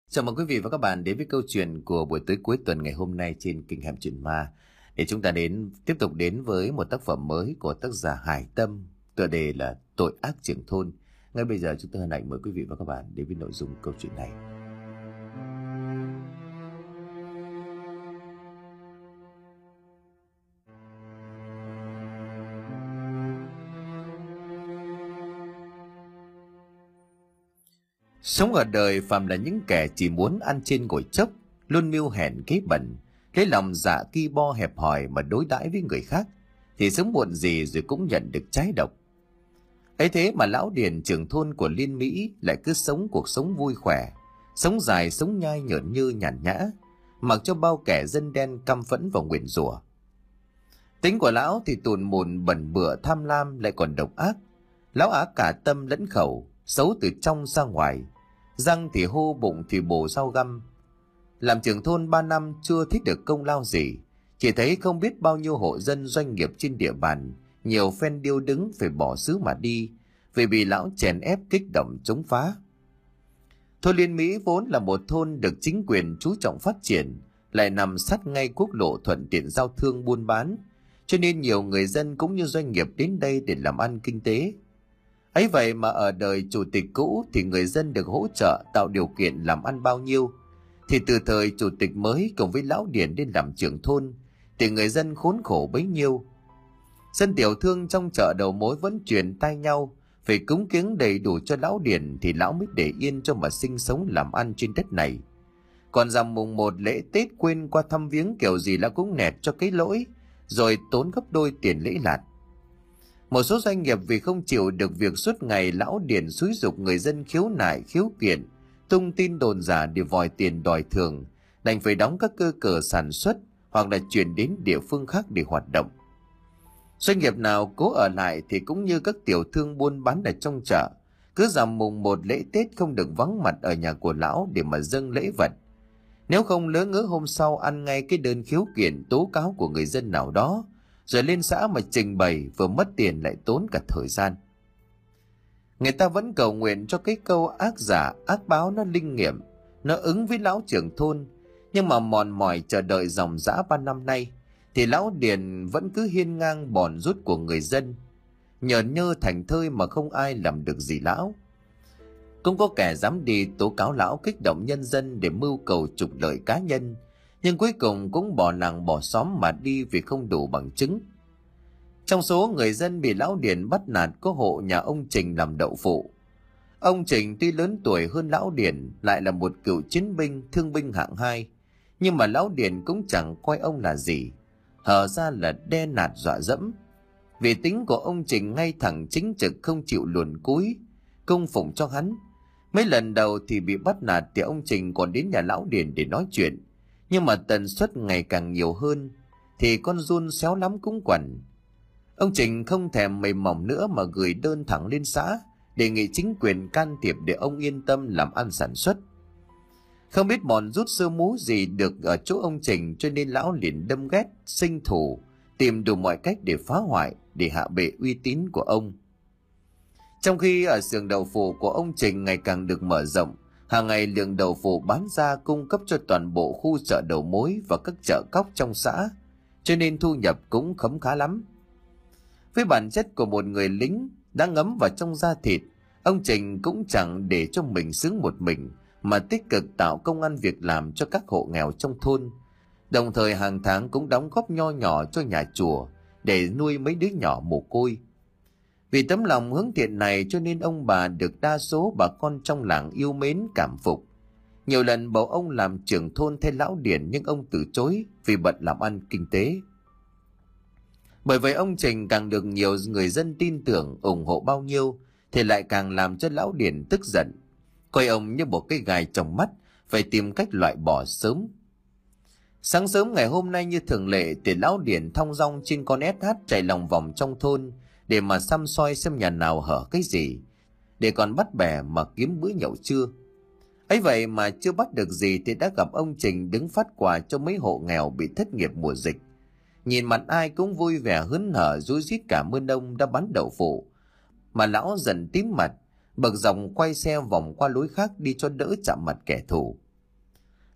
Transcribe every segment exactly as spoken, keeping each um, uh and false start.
Chào mừng quý vị và các bạn đến với câu chuyện của buổi tối cuối tuần ngày hôm nay trên kênh Hẻm Chuyện Ma. Để chúng ta đến tiếp tục đến với một tác phẩm mới của tác giả Hải Tâm, tựa đề là Tội ác trưởng thôn. Ngay bây giờ chúng tôi hân hạnh mời quý vị và các bạn đến với nội dung câu chuyện này. Sống ở đời phàm là những kẻ chỉ muốn ăn trên ngồi chốc, luôn mưu hèn kế bẩn, lấy lòng dạ ki bo hẹp hòi mà đối đãi với người khác, thì sớm muộn gì rồi cũng nhận được trái độc. Ấy thế mà lão điền trưởng thôn của Liên Mỹ lại cứ sống cuộc sống vui khỏe, sống dài sống nhai nhởn như nhàn nhã, mặc cho bao kẻ dân đen căm phẫn và nguyền rủa. Tính của lão thì tùn mùn bẩn bựa tham lam lại còn độc ác. Lão á cả tâm lẫn khẩu, xấu từ trong ra ngoài, răng thì hô bụng thì bổ dao găm. Làm trưởng thôn ba năm chưa thích được công lao gì, chỉ thấy không biết bao nhiêu hộ dân doanh nghiệp trên địa bàn nhiều phen điêu đứng phải bỏ xứ mà đi vì bị lão chèn ép kích động chống phá. Thôn Liên Mỹ vốn là một thôn được chính quyền chú trọng phát triển, lại nằm sát ngay quốc lộ thuận tiện giao thương buôn bán, cho nên nhiều người dân cũng như doanh nghiệp đến đây để làm ăn kinh tế. Ấy vậy mà ở đời chủ tịch cũ thì người dân được hỗ trợ tạo điều kiện làm ăn bao nhiêu, thì từ thời chủ tịch mới cùng với lão điền lên làm trưởng thôn thì người dân khốn khổ bấy nhiêu. Dân tiểu thương trong chợ đầu mối vẫn truyền tai nhau phải cúng kiếng đầy đủ cho lão điền thì lão mới để yên cho mà sinh sống làm ăn trên đất này. Còn rằm mùng một lễ Tết quên qua thăm viếng kiểu gì lão cũng nẹt cho cái lỗi, rồi tốn gấp đôi tiền lễ lạt. Một số doanh nghiệp vì không chịu được việc suốt ngày lão điền xúi giục người dân khiếu nại khiếu kiện, tung tin đồn giả để vòi tiền đòi thưởng, đành phải đóng các cơ sở sản xuất hoặc là chuyển đến địa phương khác để hoạt động. Doanh nghiệp nào cố ở lại thì cũng như các tiểu thương buôn bán ở trong chợ, cứ rằm mùng một lễ Tết không được vắng mặt ở nhà của lão để mà dâng lễ vật. Nếu không lỡ ngỡ hôm sau ăn ngay cái đơn khiếu kiện tố cáo của người dân nào đó, rồi lên xã mà trình bày vừa mất tiền lại tốn cả thời gian. Người ta vẫn cầu nguyện cho cái câu ác giả ác báo nó linh nghiệm, nó ứng với lão trưởng thôn, nhưng mà mòn mỏi chờ đợi dòng dã ba năm nay thì lão điền vẫn cứ hiên ngang bòn rút của người dân, nhờn nhơ thành thơi mà không ai làm được gì lão. Cũng có kẻ dám đi tố cáo lão kích động nhân dân để mưu cầu trục lợi cá nhân, nhưng cuối cùng cũng bỏ làng bỏ xóm mà đi vì không đủ bằng chứng. Trong số người dân bị lão điền bắt nạt có hộ nhà ông Trình làm đậu phụ. Ông Trình tuy lớn tuổi hơn lão điền, lại là một cựu chiến binh thương binh hạng hai, nhưng mà lão điền cũng chẳng coi ông là gì, hở ra là đe nạt dọa dẫm. Vì tính của ông Trình ngay thẳng chính trực, không chịu luồn cúi cung phụng cho hắn. Mấy lần đầu thì bị bắt nạt thì ông Trình còn đến nhà lão điền để nói chuyện, nhưng mà tần suất ngày càng nhiều hơn thì con giun xéo lắm cũng quằn. Ông Trình không thèm mềm mỏng nữa mà gửi đơn thẳng lên xã đề nghị chính quyền can thiệp để ông yên tâm làm ăn sản xuất. Không biết mòn rút sơ mú gì được ở chỗ ông Trình, cho nên lão liền đâm ghét sinh thù, tìm đủ mọi cách để phá hoại, để hạ bệ uy tín của ông. Trong khi ở xưởng đậu phụ của ông Trình ngày càng được mở rộng, hàng ngày lượng đậu phụ bán ra cung cấp cho toàn bộ khu chợ đầu mối và các chợ cóc trong xã, cho nên thu nhập cũng khấm khá lắm. Với bản chất của một người lính đã ngấm vào trong da thịt, ông Trình cũng chẳng để cho mình sướng một mình, mà tích cực tạo công ăn việc làm cho các hộ nghèo trong thôn, đồng thời hàng tháng cũng đóng góp nho nhỏ cho nhà chùa để nuôi mấy đứa nhỏ mồ côi. Vì tấm lòng hướng thiện này cho nên ông bà được đa số bà con trong làng yêu mến cảm phục. Nhiều lần bảo ông làm trưởng thôn thay lão điền, nhưng ông từ chối vì bận làm ăn kinh tế. Bởi vậy ông Trình càng được nhiều người dân tin tưởng ủng hộ bao nhiêu thì lại càng làm cho lão điền tức giận, coi ông như một cái gai trong mắt, phải tìm cách loại bỏ sớm. Sáng sớm ngày hôm nay như thường lệ thì lão điền thong dong trên con ét hát chạy lòng vòng trong thôn để mà săm soi xem nhà nào hở cái gì, để còn bắt bè mà kiếm bữa nhậu trưa. Ấy vậy mà chưa bắt được gì thì đã gặp ông Trình đứng phát quà cho mấy hộ nghèo bị thất nghiệp mùa dịch. Nhìn mặt ai cũng vui vẻ hớn hở rúi rít cảm ơn ông đã bán đậu phụ, mà lão dần tím mặt, bực dòng quay xe vòng qua lối khác đi cho đỡ chạm mặt kẻ thù.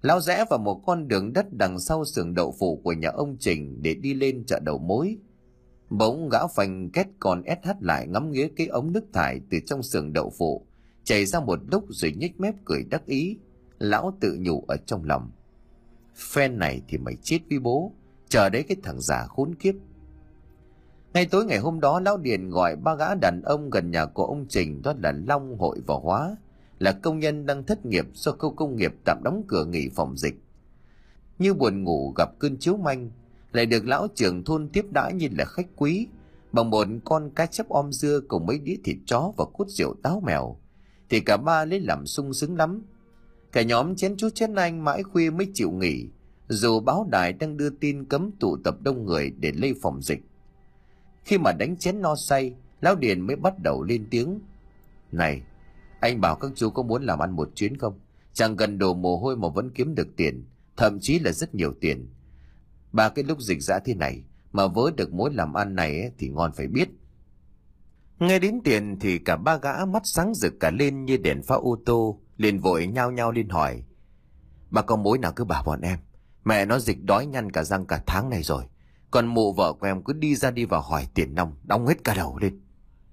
Lão rẽ vào một con đường đất đằng sau xưởng đậu phụ của nhà ông Trình để đi lên chợ đầu mối. Bỗng gã phanh két còn ét hát lại ngắm nghía cái ống nước thải từ trong xưởng đậu phụ chảy ra một lúc rồi nhếch mép cười đắc ý. Lão tự nhủ ở trong lòng: phen này thì mày chết với bố, chờ đấy cái thằng già khốn kiếp. Ngay tối ngày hôm đó, Lão Điền gọi ba gã đàn ông gần nhà của ông Trình, đó là Long, Hội và Hóa, là công nhân đang thất nghiệp do khu công nghiệp tạm đóng cửa nghỉ phòng dịch. Như buồn ngủ gặp cơn chiếu manh, lại được lão trưởng thôn tiếp đãi như là khách quý, bằng một con cá chép om dưa cùng mấy đĩa thịt chó và cút rượu táo mèo, thì cả ba lấy làm sung sướng lắm. Cả nhóm chén chú chén anh mãi khuya mới chịu nghỉ, dù báo đài đang đưa tin cấm tụ tập đông người để lây phòng dịch. Khi mà đánh chén no say, Lão Điền mới bắt đầu lên tiếng: này, anh bảo các chú có muốn làm ăn một chuyến không? Chẳng cần đổ mồ hôi mà vẫn kiếm được tiền, thậm chí là rất nhiều tiền. Ba cái lúc dịch dã thế này mà vớ được mối làm ăn này ấy, thì ngon phải biết. Nghe đến tiền thì cả ba gã mắt sáng rực cả lên như đèn pha ô tô, liền vội nhao nhao lên hỏi: bà có mối nào cứ bảo bọn em, mẹ nó dịch đói nhăn cả răng cả tháng này rồi, còn mụ vợ của em cứ đi ra đi vào hỏi tiền nong, đóng hết cả đầu lên.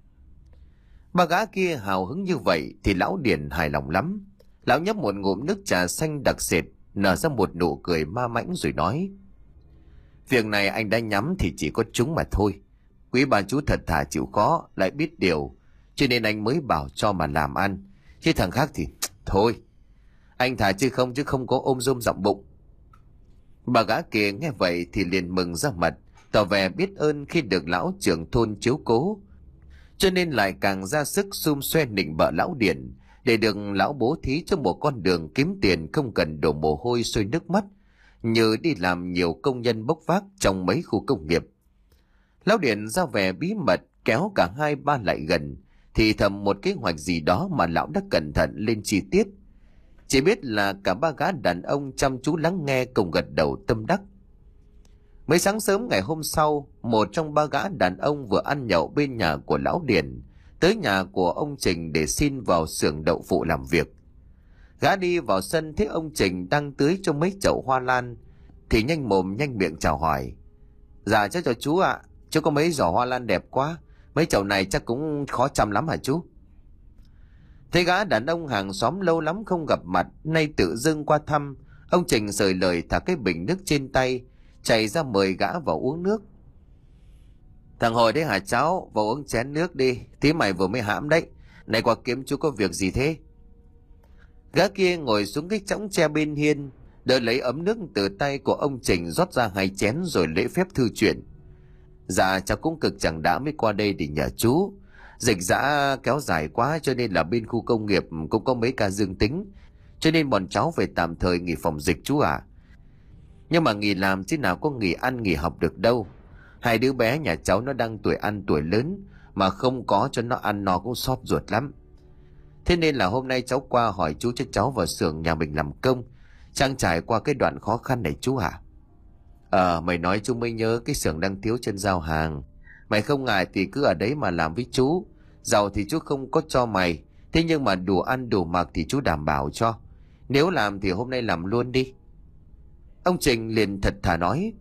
Ba gã kia hào hứng như vậy thì Lão Điền hài lòng lắm. Lão nhấp một ngụm nước trà xanh đặc sệt, nở ra một nụ cười ma mãnh rồi nói: việc này anh đã nhắm thì chỉ có chúng mà thôi. Quý bà chú thật thà chịu khó, lại biết điều, cho nên anh mới bảo cho mà làm ăn. Chứ thằng khác thì thôi, anh thà chứ không chứ không có ôm rôm rộng bụng. Bà gã kia nghe vậy thì liền mừng ra mặt, tỏ vẻ biết ơn khi được lão trưởng thôn chiếu cố, cho nên lại càng ra sức xum xoe nịnh bợ Lão Điền, để được lão bố thí cho một con đường kiếm tiền không cần đổ mồ hôi sôi nước mắt, như đi làm nhiều công nhân bốc vác trong mấy khu công nghiệp. Lão Điền ra vẻ bí mật kéo cả hai ba lại gần, thì thầm một kế hoạch gì đó mà lão đã cẩn thận lên chi tiết. Chỉ biết là cả ba gã đàn ông chăm chú lắng nghe cùng gật đầu tâm đắc. Mới sáng sớm ngày hôm sau, một trong ba gã đàn ông vừa ăn nhậu bên nhà của Lão Điền tới nhà của ông Trình để xin vào xưởng đậu phụ làm việc. Gã đi vào sân thấy ông Trình đang tưới cho mấy chậu hoa lan thì nhanh mồm nhanh miệng chào hỏi: dạ cháu chào chú ạ, à, chú có mấy giỏ hoa lan đẹp quá, mấy chậu này chắc cũng khó chăm lắm hả chú? Thấy gã đàn ông hàng xóm lâu lắm không gặp mặt nay tự dưng qua thăm, ông Trình sời lời thả cái bình nước trên tay chạy ra mời gã vào uống nước. Thằng Hồi đấy hả cháu, vào uống chén nước đi, tí mày vừa mới hãm đấy, này qua kiếm chú có việc gì thế? Gã kia ngồi xuống cái chõng tre bên hiên, đợi lấy ấm nước từ tay của ông Trình rót ra hai chén rồi lễ phép thư chuyện: dạ cháu cũng cực chẳng đã mới qua đây để nhờ chú, dịch dã kéo dài quá cho nên là bên khu công nghiệp cũng có mấy ca dương tính, cho nên bọn cháu phải tạm thời nghỉ phòng dịch chú ạ. À. Nhưng mà nghỉ làm chứ nào có nghỉ ăn nghỉ học được đâu. Hai đứa bé nhà cháu nó đang tuổi ăn tuổi lớn, mà không có cho nó ăn nó cũng xót ruột lắm. Thế nên là hôm nay cháu qua hỏi chú cho cháu vào xưởng nhà mình làm công, trang trải qua cái đoạn khó khăn này chú hả? Ờ, mày nói chú mới nhớ cái xưởng đang thiếu chân giao hàng. Mày không ngại thì cứ ở đấy mà làm với chú. Giàu thì chú không có cho mày, thế nhưng mà đủ ăn đủ mặc thì chú đảm bảo cho. Nếu làm thì hôm nay làm luôn đi. Ông Trình liền thật thà nói.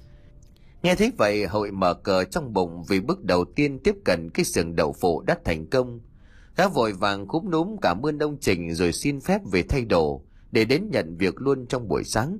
Nghe thấy vậy, Hội mở cờ trong bụng vì bước đầu tiên tiếp cận cái xưởng đậu phụ đã thành công. Gã vội vàng cúm núm cảm ơn ông Trình rồi xin phép về thay đồ để đến nhận việc luôn trong buổi sáng.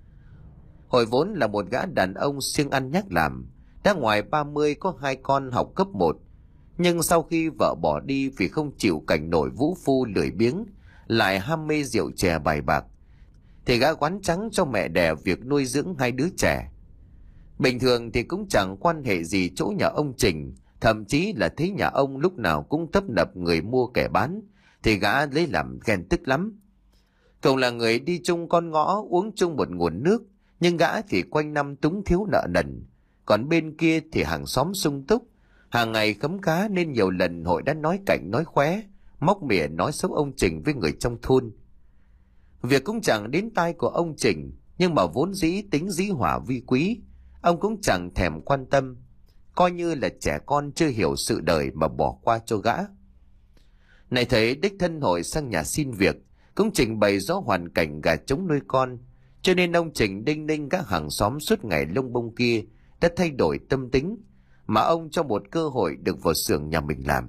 Hội vốn là một gã đàn ông siêng ăn nhác làm, đã ngoài ba mươi, có hai con học cấp một. Nhưng sau khi vợ bỏ đi vì không chịu cảnh nổi vũ phu lười biếng, lại ham mê rượu chè bài bạc, thì gã quán trắng cho mẹ đẻ việc nuôi dưỡng hai đứa trẻ. Bình thường thì cũng chẳng quan hệ gì chỗ nhà ông Trình, thậm chí là thấy nhà ông lúc nào cũng tấp nập người mua kẻ bán, thì gã lấy làm ghen tức lắm. Cậu là người đi chung con ngõ uống chung một nguồn nước, nhưng gã thì quanh năm túng thiếu nợ nần. Còn bên kia thì hàng xóm sung túc, hàng ngày khấm cá nên nhiều lần Hội đã nói cảnh nói khóe, móc mỉa nói xấu ông Trình với người trong thôn. Việc cũng chẳng đến tai của ông Trình, nhưng mà vốn dĩ tính dĩ hỏa vi quý, ông cũng chẳng thèm quan tâm, coi như là trẻ con chưa hiểu sự đời mà bỏ qua cho gã. Này thấy đích thân Hội sang nhà xin việc, cũng trình bày rõ hoàn cảnh gà trống nuôi con, cho nên ông Trình đinh ninh các hàng xóm suốt ngày lông bông kia đã thay đổi tâm tính, mà ông cho một cơ hội được vào xưởng nhà mình làm.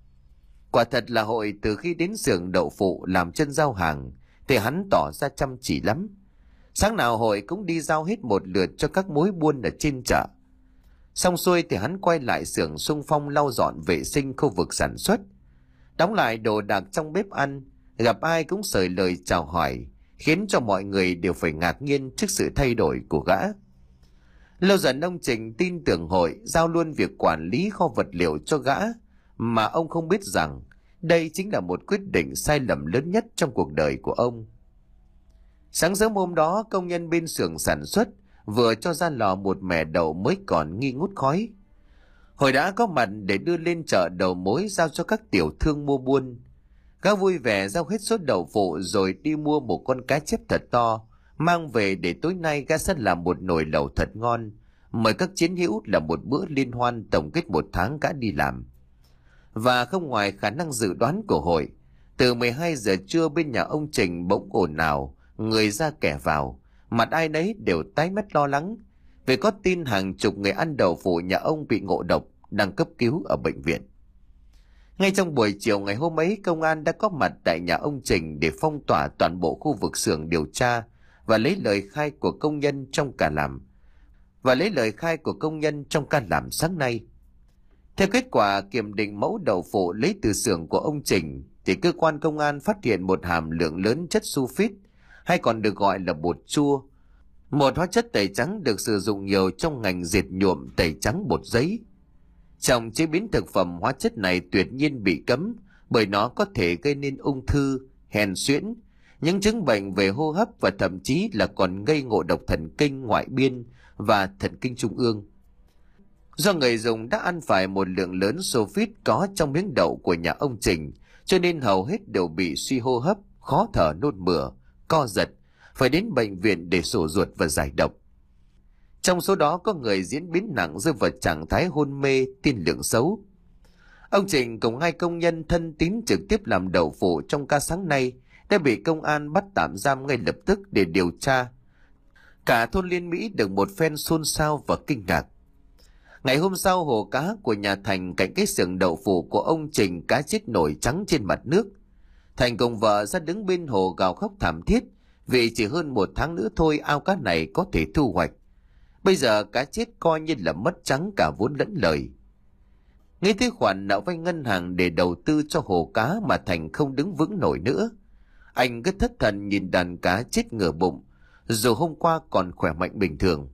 Quả thật là Hội từ khi đến xưởng đậu phụ làm chân giao hàng thì hắn tỏ ra chăm chỉ lắm. Sáng nào Hội cũng đi giao hết một lượt cho các mối buôn ở trên chợ. Xong xuôi thì hắn quay lại xưởng xung phong lau dọn vệ sinh khu vực sản xuất, đóng lại đồ đạc trong bếp ăn, gặp ai cũng sởi lời chào hỏi, khiến cho mọi người đều phải ngạc nhiên trước sự thay đổi của gã. Lâu dần ông Trình tin tưởng Hội giao luôn việc quản lý kho vật liệu cho gã, mà ông không biết rằng đây chính là một quyết định sai lầm lớn nhất trong cuộc đời của ông. Sáng sớm hôm đó, công nhân bên xưởng sản xuất vừa cho ra lò một mẻ đậu mới còn nghi ngút khói. Hội đã có mặt để đưa lên chợ đầu mối giao cho các tiểu thương mua buôn. Gã vui vẻ giao hết số đậu phụ rồi đi mua một con cá chép thật to, mang về để tối nay gã sẽ làm một nồi lẩu thật ngon, mời các chiến hữu là một bữa liên hoan tổng kết một tháng gã đi làm. Và không ngoài khả năng dự đoán của Hội, từ mười hai giờ trưa bên nhà ông Trình bỗng ồn ào, người ra kẻ vào, mặt ai nấy đều tái mét lo lắng, vì có tin hàng chục người ăn đậu phụ nhà ông bị ngộ độc, đang cấp cứu ở bệnh viện. Ngay trong buổi chiều ngày hôm ấy, công an đã có mặt tại nhà ông Trình để phong tỏa toàn bộ khu vực xưởng điều tra và lấy lời khai của công nhân trong cả làm và lấy lời khai của công nhân trong ca làm sáng nay. Theo kết quả kiểm định mẫu đậu phụ lấy từ xưởng của ông Trình, thì cơ quan công an phát hiện một hàm lượng lớn chất sulfit, hay còn được gọi là bột chua, một hóa chất tẩy trắng được sử dụng nhiều trong ngành dệt nhuộm tẩy trắng bột giấy. Trong chế biến thực phẩm, hóa chất này tuyệt nhiên bị cấm bởi nó có thể gây nên ung thư, hèn suyễn, những chứng bệnh về hô hấp và thậm chí là còn gây ngộ độc thần kinh ngoại biên và thần kinh trung ương. Do người dùng đã ăn phải một lượng lớn sulfit có trong miếng đậu của nhà ông Trình, cho nên hầu hết đều bị suy hô hấp, khó thở, nôn mửa, co giật, phải đến bệnh viện để sổ ruột và giải độc. Trong số đó có người diễn biến nặng rơi vào trạng thái hôn mê, tiên lượng xấu. Ông Trình cùng hai công nhân thân tín trực tiếp làm đậu phụ trong ca sáng nay đã bị công an bắt tạm giam ngay lập tức để điều tra. Cả thôn Liên Mỹ được một phen xôn xao và kinh ngạc. Ngày hôm sau, hồ cá của nhà Thành cạnh cái xưởng đậu phụ của ông Trình cá chết nổi trắng trên mặt nước. Thành cùng vợ ra đứng bên hồ gào khóc thảm thiết vì chỉ hơn một tháng nữa thôi ao cá này có thể thu hoạch. Bây giờ cá chết coi như là mất trắng cả vốn lẫn lời. Nghĩ tới khoản nợ vay ngân hàng để đầu tư cho hồ cá mà Thành không đứng vững nổi nữa. Anh cứ thất thần nhìn đàn cá chết ngửa bụng, dù hôm qua còn khỏe mạnh bình thường.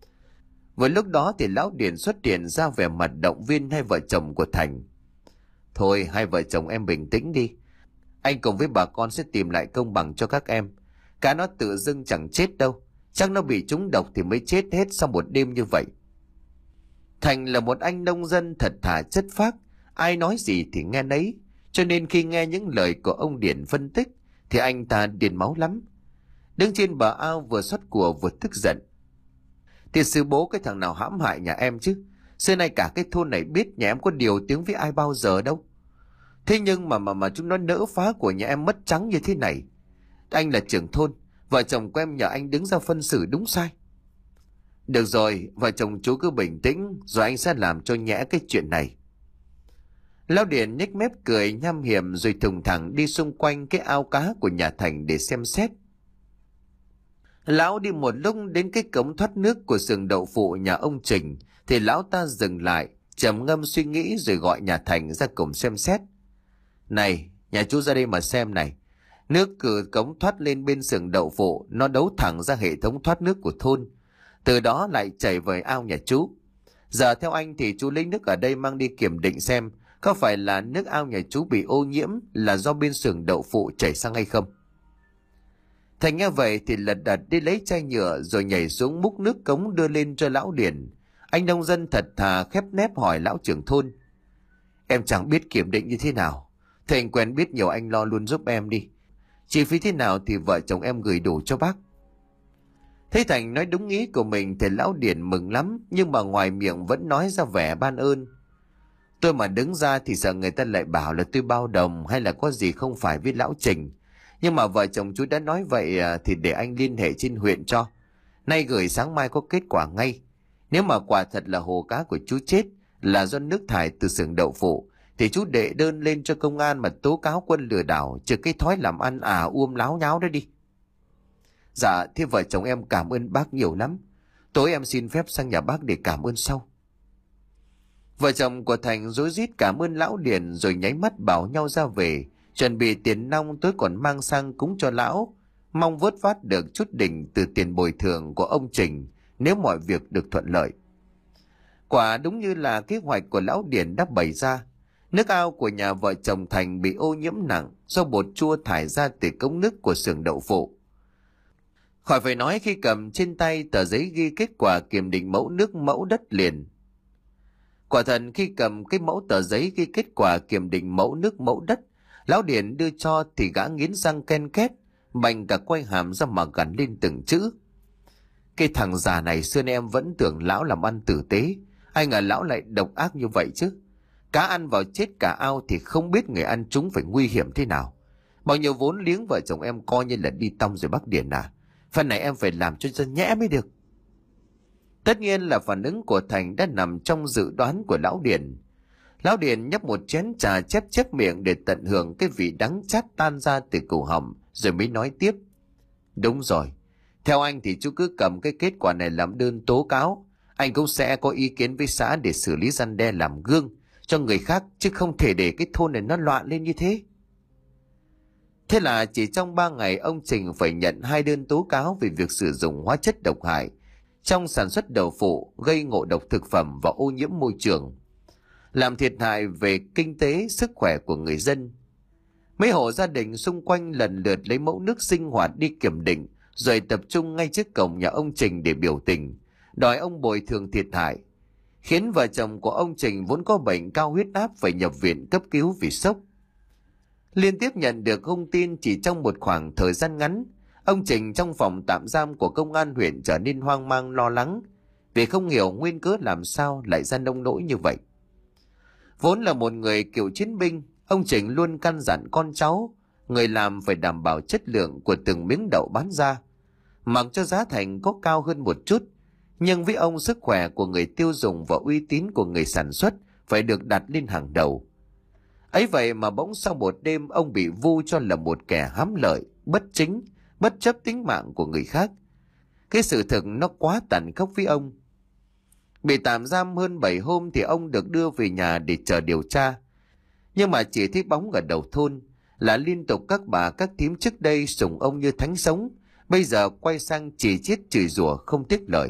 Vừa lúc đó thì lão Điền xuất hiện ra vẻ mặt động viên hai vợ chồng của Thành. Thôi hai vợ chồng em bình tĩnh đi, anh cùng với bà con sẽ tìm lại công bằng cho các em. Cá nó tự dưng chẳng chết đâu, chắc nó bị trúng độc thì mới chết hết sau một đêm như vậy. Thành là một anh nông dân thật thà chất phác, ai nói gì thì nghe nấy, cho nên khi nghe những lời của ông Điền phân tích thì anh ta điên máu lắm. Đứng trên bờ ao vừa xót của vừa tức giận. Thì sư bố cái thằng nào hãm hại nhà em chứ? Xưa nay cả cái thôn này biết nhà em có điều tiếng với ai bao giờ đâu. Thế nhưng mà mà mà chúng nó nỡ phá của nhà em mất trắng như thế này. Anh là trưởng thôn, vợ chồng của em nhờ anh đứng ra phân xử đúng sai. Được rồi, vợ chồng chú cứ bình tĩnh, rồi anh sẽ làm cho nhẽ cái chuyện này. Lão Điền nhếch mép cười nham hiểm rồi thùng thẳng đi xung quanh cái ao cá của nhà Thành để xem xét. Lão đi một lúc đến cái cống thoát nước của xưởng đậu phụ nhà ông Trình thì lão ta dừng lại, trầm ngâm suy nghĩ rồi gọi nhà Thành ra cùng xem xét. Này, nhà chú ra đây mà xem này. Nước từ cống thoát lên bên xưởng đậu phụ, nó đấu thẳng ra hệ thống thoát nước của thôn, từ đó lại chảy về ao nhà chú. Giờ theo anh thì chú lấy nước ở đây mang đi kiểm định xem có phải là nước ao nhà chú bị ô nhiễm là do bên xưởng đậu phụ chảy sang hay không. Thành nghe vậy thì lật đật đi lấy chai nhựa rồi nhảy xuống múc nước cống đưa lên cho lão Điền. Anh nông dân thật thà khép nép hỏi lão trưởng thôn. Em chẳng biết kiểm định như thế nào, Thành quen biết nhiều anh lo luôn giúp em đi. Chi phí thế nào thì vợ chồng em gửi đủ cho bác. Thấy Thành nói đúng ý của mình thì lão Điền mừng lắm, nhưng mà ngoài miệng vẫn nói ra vẻ ban ơn. Tôi mà đứng ra thì sợ người ta lại bảo là tôi bao đồng hay là có gì không phải với lão Trình. Nhưng mà vợ chồng chú đã nói vậy à, thì để anh liên hệ trên huyện cho. Nay gửi sáng mai có kết quả ngay. Nếu mà quả thật là hồ cá của chú chết là do nước thải từ xưởng đậu phụ, thì chú đệ đơn lên cho công an mà tố cáo Quân lừa đảo, trừ cái thói làm ăn à uôm láo nháo đó đi. Dạ, thế vợ chồng em cảm ơn bác nhiều lắm. Tối em xin phép sang nhà bác để cảm ơn sau. Vợ chồng của Thành rối rít cảm ơn lão Điền rồi nháy mắt bảo nhau ra về, chuẩn bị tiền nong tối còn mang sang cúng cho lão, mong vớt vát được chút đỉnh từ tiền bồi thường của ông Trình nếu mọi việc được thuận lợi. Quả đúng như là kế hoạch của lão Điền đã bày ra, nước ao của nhà vợ chồng Thành bị ô nhiễm nặng do bột chua thải ra từ cống nước của xưởng đậu phụ. Khỏi phải nói khi cầm trên tay tờ giấy ghi kết quả kiểm định mẫu nước mẫu đất liền. Quả thật khi cầm cái mẫu tờ giấy ghi kết quả kiểm định mẫu nước mẫu đất, lão Điền đưa cho thì gã nghiến răng ken két, mạnh cả quay hàm ra mà gằn lên từng chữ. Cái thằng già này xưa nay em vẫn tưởng lão làm ăn tử tế, ai ngờ lão lại độc ác như vậy chứ. Cá ăn vào chết cả ao thì không biết người ăn chúng phải nguy hiểm thế nào. Bao nhiêu vốn liếng vợ chồng em coi như là đi tong rồi bác Điền à. Phần này em phải làm cho dân nhẽ mới được. Tất nhiên là phản ứng của Thành đã nằm trong dự đoán của lão Điền. Lão Điền nhấp một chén trà chép chép miệng để tận hưởng cái vị đắng chát tan ra từ cổ họng, rồi mới nói tiếp. Đúng rồi, theo anh thì chú cứ cầm cái kết quả này làm đơn tố cáo. Anh cũng sẽ có ý kiến với xã để xử lý răn đe làm gương cho người khác, chứ không thể để cái thôn này nó loạn lên như thế. Thế là chỉ trong ba ngày ông Trình phải nhận hai đơn tố cáo về việc sử dụng hóa chất độc hại trong sản xuất đậu phụ, gây ngộ độc thực phẩm và ô nhiễm môi trường, làm thiệt hại về kinh tế, sức khỏe của người dân. Mấy hộ gia đình xung quanh lần lượt lấy mẫu nước sinh hoạt đi kiểm định, rồi tập trung ngay trước cổng nhà ông Trình để biểu tình, đòi ông bồi thường thiệt hại, khiến vợ chồng của ông Trình vốn có bệnh cao huyết áp phải nhập viện cấp cứu vì sốc. Liên tiếp nhận được thông tin chỉ trong một khoảng thời gian ngắn, ông Trình trong phòng tạm giam của công an huyện trở nên hoang mang lo lắng, vì không hiểu nguyên cớ làm sao lại ra nông nỗi như vậy. Vốn là một người cựu chiến binh, ông Trình luôn căn dặn con cháu, người làm phải đảm bảo chất lượng của từng miếng đậu bán ra. Mặc cho giá thành có cao hơn một chút, nhưng với ông sức khỏe của người tiêu dùng và uy tín của người sản xuất phải được đặt lên hàng đầu. Ấy vậy mà bỗng sau một đêm ông bị vu cho là một kẻ hám lợi, bất chính, bất chấp tính mạng của người khác. Cái sự thực nó quá tàn khốc với ông. Bị tạm giam hơn bảy hôm thì ông được đưa về nhà để chờ điều tra. Nhưng mà chỉ thấy bóng ở đầu thôn là liên tục các bà các thím trước đây sủng ông như thánh sống, bây giờ quay sang chỉ chiết chửi rủa không tiếc lời.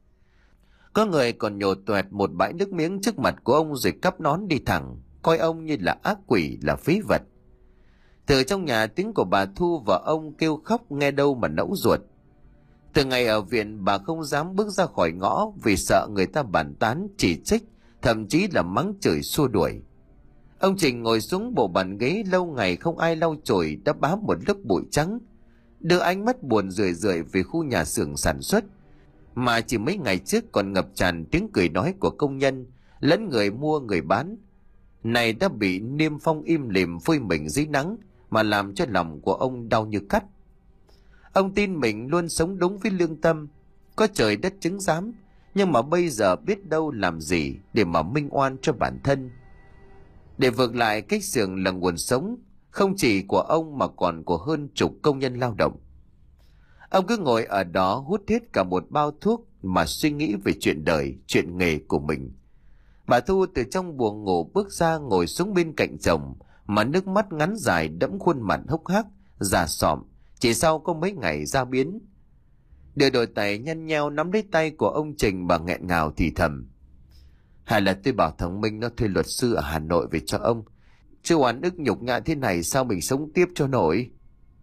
Có người còn nhổ toẹt một bãi nước miếng trước mặt của ông rồi cắp nón đi thẳng, coi ông như là ác quỷ, là phế vật. Từ trong nhà tiếng của bà Thu và ông kêu khóc nghe đâu mà nẫu ruột. Từ ngày ở viện bà không dám bước ra khỏi ngõ vì sợ người ta bàn tán, chỉ trích, thậm chí là mắng chửi xua đuổi. Ông Trình ngồi xuống bộ bàn ghế lâu ngày không ai lau chùi đã bám một lớp bụi trắng, đưa ánh mắt buồn rười rượi về khu nhà xưởng sản xuất, mà chỉ mấy ngày trước còn ngập tràn tiếng cười nói của công nhân lẫn người mua người bán. Này đã bị niêm phong im lìm phơi mình dưới nắng mà làm cho lòng của ông đau như cắt. Ông tin mình luôn sống đúng với lương tâm, có trời đất chứng giám, nhưng mà bây giờ biết đâu làm gì để mà minh oan cho bản thân. Để vượt lại cái xưởng là nguồn sống không chỉ của ông mà còn của hơn chục công nhân lao động. Ông cứ ngồi ở đó hút hết cả một bao thuốc mà suy nghĩ về chuyện đời, chuyện nghề của mình. Bà Thu từ trong buồng ngủ bước ra ngồi xuống bên cạnh chồng, mà nước mắt ngắn dài đẫm khuôn mặt hốc hác, già sọm, chỉ sau có mấy ngày ra biến. Đưa đôi tay nhăn nheo nắm lấy tay của ông Trình, bà nghẹn ngào thì thầm. Hay là tôi bảo thằng Minh nó thuê luật sư ở Hà Nội về cho ông, chứ oan ức nhục nhã thế này sao mình sống tiếp cho nổi.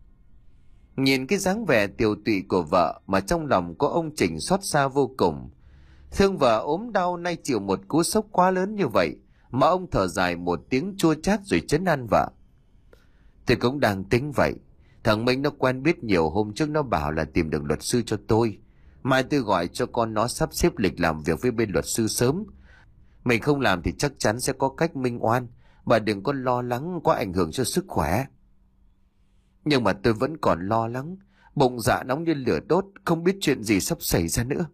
Nhìn cái dáng vẻ tiều tụy của vợ mà trong lòng có ông Trình xót xa vô cùng. Thương vợ ốm đau nay chịu một cú sốc quá lớn như vậy, mà ông thở dài một tiếng chua chát rồi trấn an vợ. Tôi cũng đang tính vậy. Thằng Minh nó quen biết nhiều, hôm trước nó bảo là tìm được luật sư cho tôi. Mai tôi gọi cho con nó sắp xếp lịch làm việc với bên luật sư sớm. Mình không làm thì chắc chắn sẽ có cách minh oan. Bà đừng có lo lắng quá ảnh hưởng cho sức khỏe. Nhưng mà tôi vẫn còn lo lắng, bụng dạ nóng như lửa đốt, không biết chuyện gì sắp xảy ra nữa.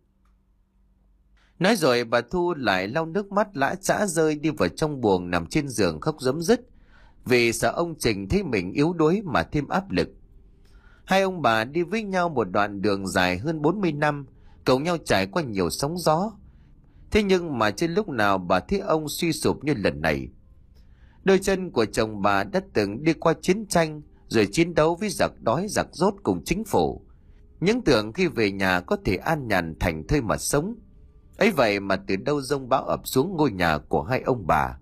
Nói rồi bà Thu lại lau nước mắt lã chã rơi đi vào trong buồng, nằm trên giường khóc rấm rứt, vì sợ ông Trình thấy mình yếu đuối mà thêm áp lực. Hai ông bà đi với nhau một đoạn đường dài hơn bốn mươi năm, cùng nhau trải qua nhiều sóng gió. Thế nhưng mà trên lúc nào bà thấy ông suy sụp như lần này. Đôi chân của chồng bà đã từng đi qua chiến tranh, rồi chiến đấu với giặc đói giặc rốt cùng chính phủ. Những tưởng khi về nhà có thể an nhàn thành thơi mà sống. Ấy vậy mà từ đâu giông bão ập xuống ngôi nhà của hai ông bà.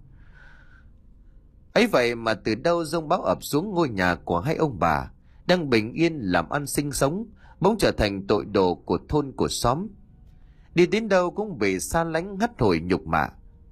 Ấy vậy mà từ đâu giông bão ập xuống ngôi nhà của hai ông bà, đang bình yên làm ăn sinh sống, bỗng trở thành tội đồ của thôn của xóm. Đi đến đâu cũng bị xa lánh hắt hủi nhục mạ.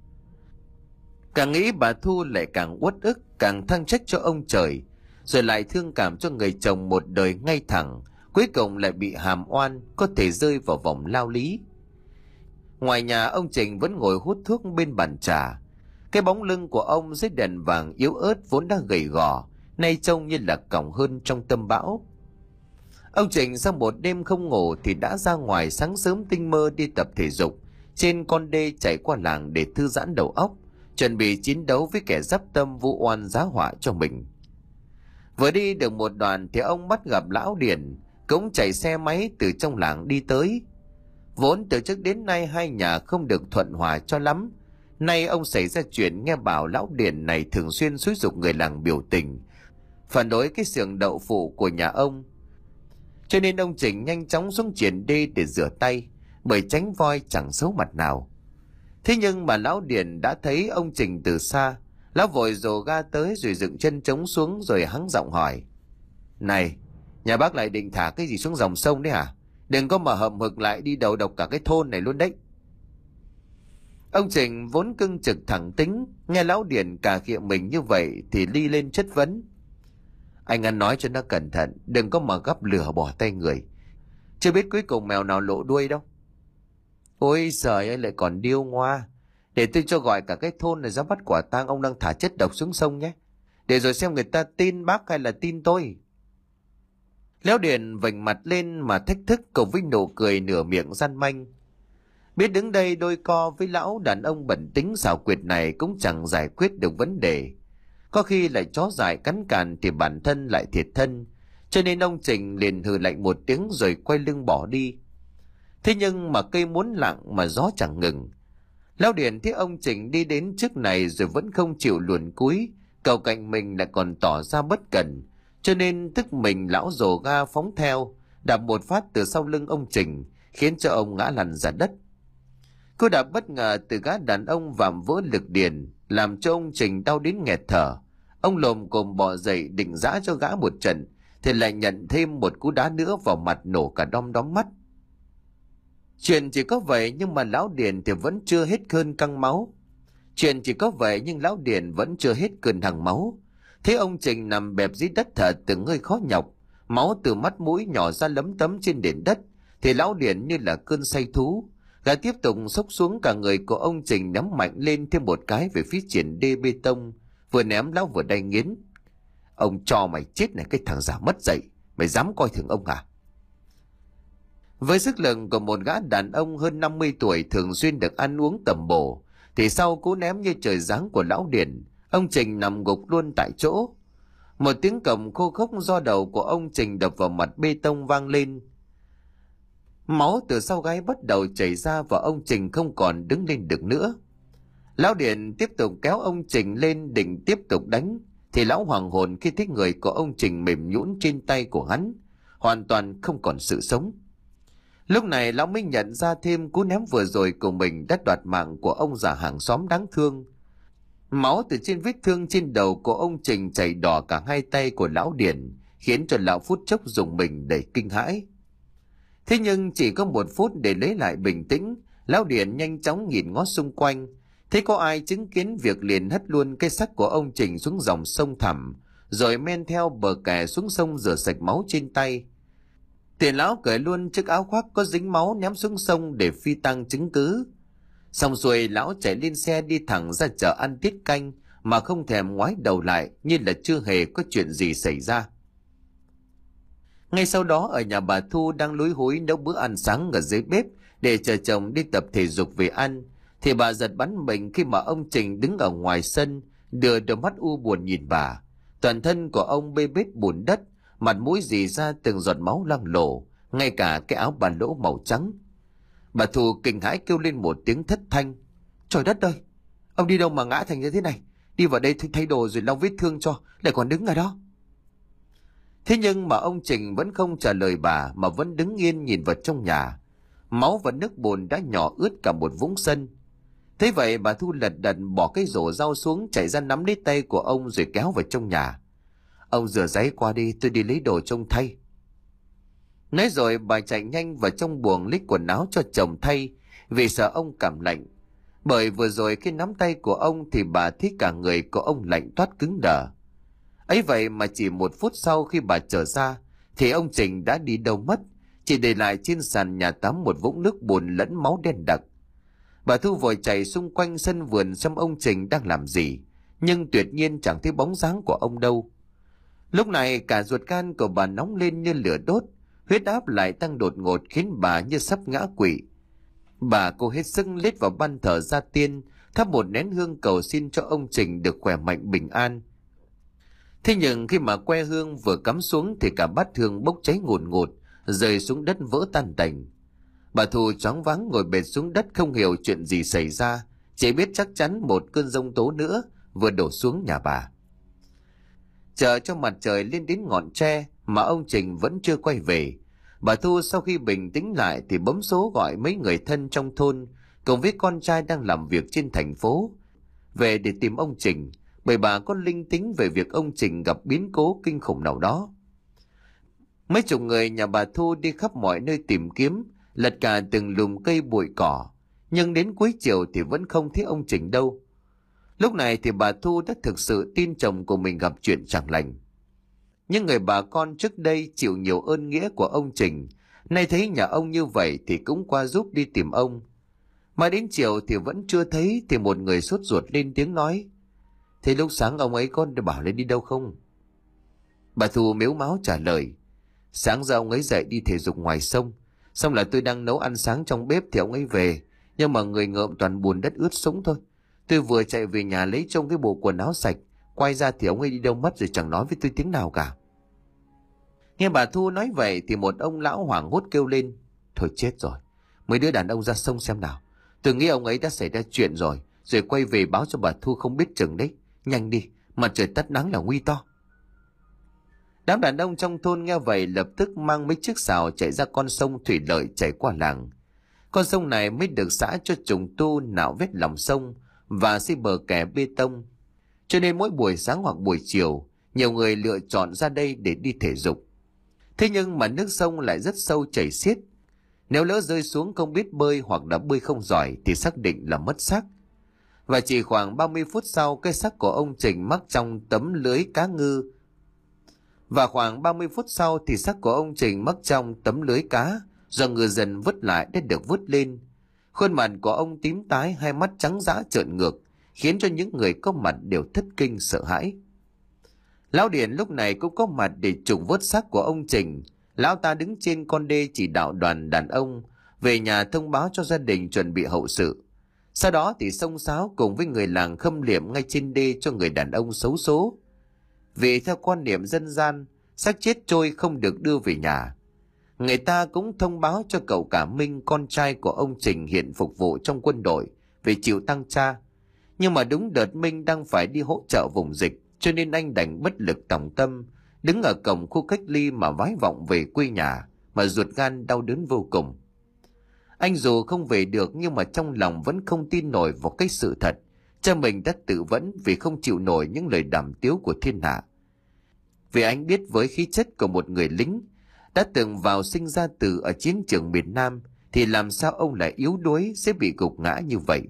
Càng nghĩ bà Thu lại càng uất ức, càng than trách cho ông trời, rồi lại thương cảm cho người chồng một đời ngay thẳng, cuối cùng lại bị hàm oan, có thể rơi vào vòng lao lý. Ngoài nhà, ông Trình vẫn ngồi hút thuốc bên bàn trà. Cái bóng lưng của ông dưới đèn vàng yếu ớt vốn đã gầy gò, nay trông như là còng hơn trong tâm bão. Ông Trình sau một đêm không ngủ thì đã ra ngoài sáng sớm tinh mơ đi tập thể dục trên con đê chảy qua làng để thư giãn đầu óc, chuẩn bị chiến đấu với kẻ giáp tâm vu oan giá họa cho mình. Vừa đi được một đoạn thì ông bắt gặp lão Điền cũng chạy xe máy từ trong làng đi tới. Vốn từ trước đến nay hai nhà không được thuận hòa cho lắm, nay ông xảy ra chuyện nghe bảo lão Điền này thường xuyên xúi giục người làng biểu tình, phản đối cái xưởng đậu phụ của nhà ông. Cho nên ông Trình nhanh chóng xuống triển đê để rửa tay, bởi tránh voi chẳng xấu mặt nào. Thế nhưng mà lão Điền đã thấy ông Trình từ xa, lão vội dồ ga tới rồi dựng chân trống xuống rồi hắng giọng hỏi: "Này, nhà bác lại định thả cái gì xuống dòng sông đấy hả? Đừng có mà hậm hực lại đi đầu độc cả cái thôn này luôn đấy." Ông Trình vốn cưng trực thẳng tính, nghe lão Điền cà khịa mình như vậy thì ly lên chất vấn: "Anh ăn nói cho nó cẩn thận, đừng có mà gắp lửa bỏ tay người. Chưa biết cuối cùng mèo nào lộ đuôi đâu." "Ôi giời ơi, lại còn điêu ngoa. Để tôi cho gọi cả cái thôn này ra bắt quả tang ông đang thả chất độc xuống sông nhé. Để rồi xem người ta tin bác hay là tin tôi." Lão Điền vành mặt lên mà thách thức cùng với nụ cười nửa miệng gian manh. Biết đứng đây đôi co với lão đàn ông bẩn tính xảo quyệt này cũng chẳng giải quyết được vấn đề. Có khi lại chó dại cắn càn thì bản thân lại thiệt thân. Cho nên ông Trình liền hừ lạnh một tiếng rồi quay lưng bỏ đi. Thế nhưng mà cây muốn lặng mà gió chẳng ngừng. Lão Điền thấy ông Trình đi đến trước này rồi vẫn không chịu luồn cúi, cầu cạnh mình lại còn tỏ ra bất cẩn, cho nên tức mình lão dồ ga phóng theo, đạp một phát từ sau lưng ông Trình, khiến cho ông ngã lăn ra đất. Cú đạp bất ngờ từ gã đàn ông vạm vỡ lực điền, làm cho ông Trình đau đến nghẹt thở. Ông lồm cồm bò dậy định giã cho gã một trận, thì lại nhận thêm một cú đá nữa vào mặt nổ cả đom đóm mắt. Chuyện chỉ có vậy nhưng mà lão Điền thì vẫn chưa hết cơn căng máu. Chuyện chỉ có vậy nhưng lão Điền vẫn chưa hết cơn hằng máu. Thế ông Trình nằm bẹp dưới đất thở từng hơi khó nhọc, máu từ mắt mũi nhỏ ra lấm tấm trên nền đất, thì lão Điền như là cơn say thú. Gã tiếp tục xốc xuống cả người của ông Trình, ném mạnh lên thêm một cái về phía triển đê bê tông, vừa ném lão vừa đay nghiến: "Ông cho mày chết này, cái thằng giả mất dạy, mày dám coi thường ông à?" Với sức lực của một gã đàn ông hơn năm mươi tuổi thường xuyên được ăn uống tầm bổ, thì sau cú ném như trời giáng của lão Điền, ông Trình nằm gục luôn tại chỗ. Một tiếng cồng khô khốc do đầu của ông Trình đập vào mặt bê tông vang lên. Máu từ sau gáy bắt đầu chảy ra và ông Trình không còn đứng lên được nữa. Lão Điền tiếp tục kéo ông Trình lên định tiếp tục đánh, thì lão hoàng hồn khi thấy người của ông Trình mềm nhũn trên tay của hắn, hoàn toàn không còn sự sống. Lúc này lão mới nhận ra thêm cú ném vừa rồi của mình đã đoạt mạng của ông già hàng xóm đáng thương. Máu từ trên vết thương trên đầu của ông Trình chảy đỏ cả hai tay của lão Điền, khiến cho lão phút chốc rùng mình đầy kinh hãi. Thế nhưng chỉ có một phút để lấy lại bình tĩnh, lão Điền nhanh chóng nhìn ngó xung quanh, thấy có ai chứng kiến việc liền hất luôn cái xác của ông Trình xuống dòng sông thẳm, rồi men theo bờ kè xuống sông rửa sạch máu trên tay. Tiền lão cởi luôn chiếc áo khoác có dính máu ném xuống sông để phi tang chứng cứ. Xong xuôi lão chạy lên xe đi thẳng ra chợ ăn tiết canh mà không thèm ngoái đầu lại, như là chưa hề có chuyện gì xảy ra. Ngay sau đó ở nhà bà Thu đang lúi húi nấu bữa ăn sáng ở dưới bếp để chờ chồng đi tập thể dục về ăn, thì bà giật bắn mình khi mà ông Trình đứng ở ngoài sân, đưa đôi mắt u buồn nhìn bà. Toàn thân của ông bê bết bùn đất, mặt mũi rỉ ra từng giọt máu loang lổ, ngay cả cái áo bà lỗ màu trắng. Bà Thu kinh hãi kêu lên một tiếng thất thanh: "Trời đất ơi, ông đi đâu mà ngã thành như thế này? Đi vào đây thay đồ rồi lau vết thương cho, lại còn đứng ở đó." Thế nhưng mà ông Trình vẫn không trả lời bà, mà vẫn đứng yên nhìn vào trong nhà. Máu và nước bùn đã nhỏ ướt cả một vũng sân. Thế vậy bà Thu lật đật bỏ cái rổ rau xuống, chạy ra nắm lấy tay của ông rồi kéo vào trong nhà. "Ông rửa ráy qua đi, tôi đi lấy đồ trông thay." Nói rồi bà chạy nhanh vào trong buồng lấy quần áo cho chồng thay, vì sợ ông cảm lạnh. Bởi vừa rồi khi nắm tay của ông thì bà thấy cả người của ông lạnh toát cứng đờ. Ấy vậy mà chỉ một phút sau khi bà trở ra thì ông Trình đã đi đâu mất, chỉ để lại trên sàn nhà tắm một vũng nước bùn lẫn máu đen đặc. Bà Thu vội chạy xung quanh sân vườn xem ông Trình đang làm gì, nhưng tuyệt nhiên chẳng thấy bóng dáng của ông đâu. Lúc này cả ruột gan của bà nóng lên như lửa đốt, huyết áp lại tăng đột ngột khiến bà như sắp ngã quỵ. Bà cố hết sức lết vào ban thờ gia tiên, thắp một nén hương cầu xin cho ông Trình được khỏe mạnh bình an. Thế nhưng khi mà que hương vừa cắm xuống thì cả bát hương bốc cháy ngùn ngụt, rơi xuống đất vỡ tan tành. Bà Thu choáng váng ngồi bệt xuống đất, không hiểu chuyện gì xảy ra, chỉ biết chắc chắn một cơn giông tố nữa vừa đổ xuống nhà bà. Chờ cho mặt trời lên đến ngọn tre mà ông Trình vẫn chưa quay về, bà Thu sau khi bình tĩnh lại thì bấm số gọi mấy người thân trong thôn cùng với con trai đang làm việc trên thành phố về để tìm ông Trình, bởi bà có linh tính về việc ông Trình gặp biến cố kinh khủng nào đó. Mấy chục người nhà bà Thu đi khắp mọi nơi tìm kiếm, lật cả từng lùm cây bụi cỏ, nhưng đến cuối chiều thì vẫn không thấy ông Trình đâu. Lúc này thì bà Thu đã thực sự tin chồng của mình gặp chuyện chẳng lành. Những người bà con trước đây chịu nhiều ơn nghĩa của ông Trình, nay thấy nhà ông như vậy thì cũng qua giúp đi tìm ông. Mà đến chiều thì vẫn chưa thấy thì một người sốt ruột lên tiếng nói: "Thế lúc sáng ông ấy có bảo lên đi đâu không?" Bà Thu mếu máo trả lời: "Sáng ra ông ấy dậy đi thể dục ngoài sông, xong là tôi đang nấu ăn sáng trong bếp thì ông ấy về, nhưng mà người ngợm toàn bùn đất ướt sũng thôi. Tôi vừa chạy về nhà lấy trong cái bộ quần áo sạch, quay ra thì ông ấy đi đâu mất rồi chẳng nói với tôi tiếng nào cả." Nghe bà Thu nói vậy thì một ông lão hoảng hốt kêu lên: "Thôi chết rồi, mấy đứa đàn ông ra sông xem nào. Tôi nghĩ ông ấy đã xảy ra chuyện rồi, rồi quay về báo cho bà Thu không biết chừng đấy. Nhanh đi, mặt trời tắt nắng là nguy to." Đám đàn ông trong thôn nghe vậy lập tức mang mấy chiếc xào chạy ra con sông thủy lợi chảy qua làng. Con sông này mới được xã cho trùng tu nạo vét lòng sông và xây bờ kè bê tông, cho nên mỗi buổi sáng hoặc buổi chiều nhiều người lựa chọn ra đây để đi thể dục. Thế nhưng mà nước sông lại rất sâu chảy xiết, nếu lỡ rơi xuống không biết bơi hoặc là bơi không giỏi thì xác định là mất xác. Và chỉ khoảng ba mươi phút sau, cái xác của ông Trình mắc trong tấm lưới cá ngư. Và khoảng ba mươi phút sau thì xác của ông Trình mắc trong tấm lưới cá do ngư dân vứt lại đã được vứt lên. Khuôn mặt của ông tím tái, hai mắt trắng dã trợn ngược, khiến cho những người có mặt đều thất kinh sợ hãi. Lão Điển lúc này cũng có mặt để trục vớt xác của ông Trình. Lão ta đứng trên con đê chỉ đạo đoàn đàn ông về nhà thông báo cho gia đình chuẩn bị hậu sự. Sau đó thì xông xáo cùng với người làng khâm liệm ngay trên đê cho người đàn ông xấu số. Vì theo quan niệm dân gian, xác chết trôi không được đưa về nhà. Người ta cũng thông báo cho cậu cả Minh, con trai của ông Trình hiện phục vụ trong quân đội, về chịu tang cha. Nhưng mà đúng đợt Minh đang phải đi hỗ trợ vùng dịch, cho nên anh đành bất lực tòng tâm, đứng ở cổng khu cách ly mà vái vọng về quê nhà, mà ruột gan đau đớn vô cùng. Anh dù không về được nhưng mà trong lòng vẫn không tin nổi vào cái sự thật cha mình đã tự vẫn vì không chịu nổi những lời đàm tiếu của thiên hạ. Vì anh biết với khí chất của một người lính đã từng vào sinh ra tử ở chiến trường miền Nam thì làm sao ông lại yếu đuối sẽ bị gục ngã như vậy.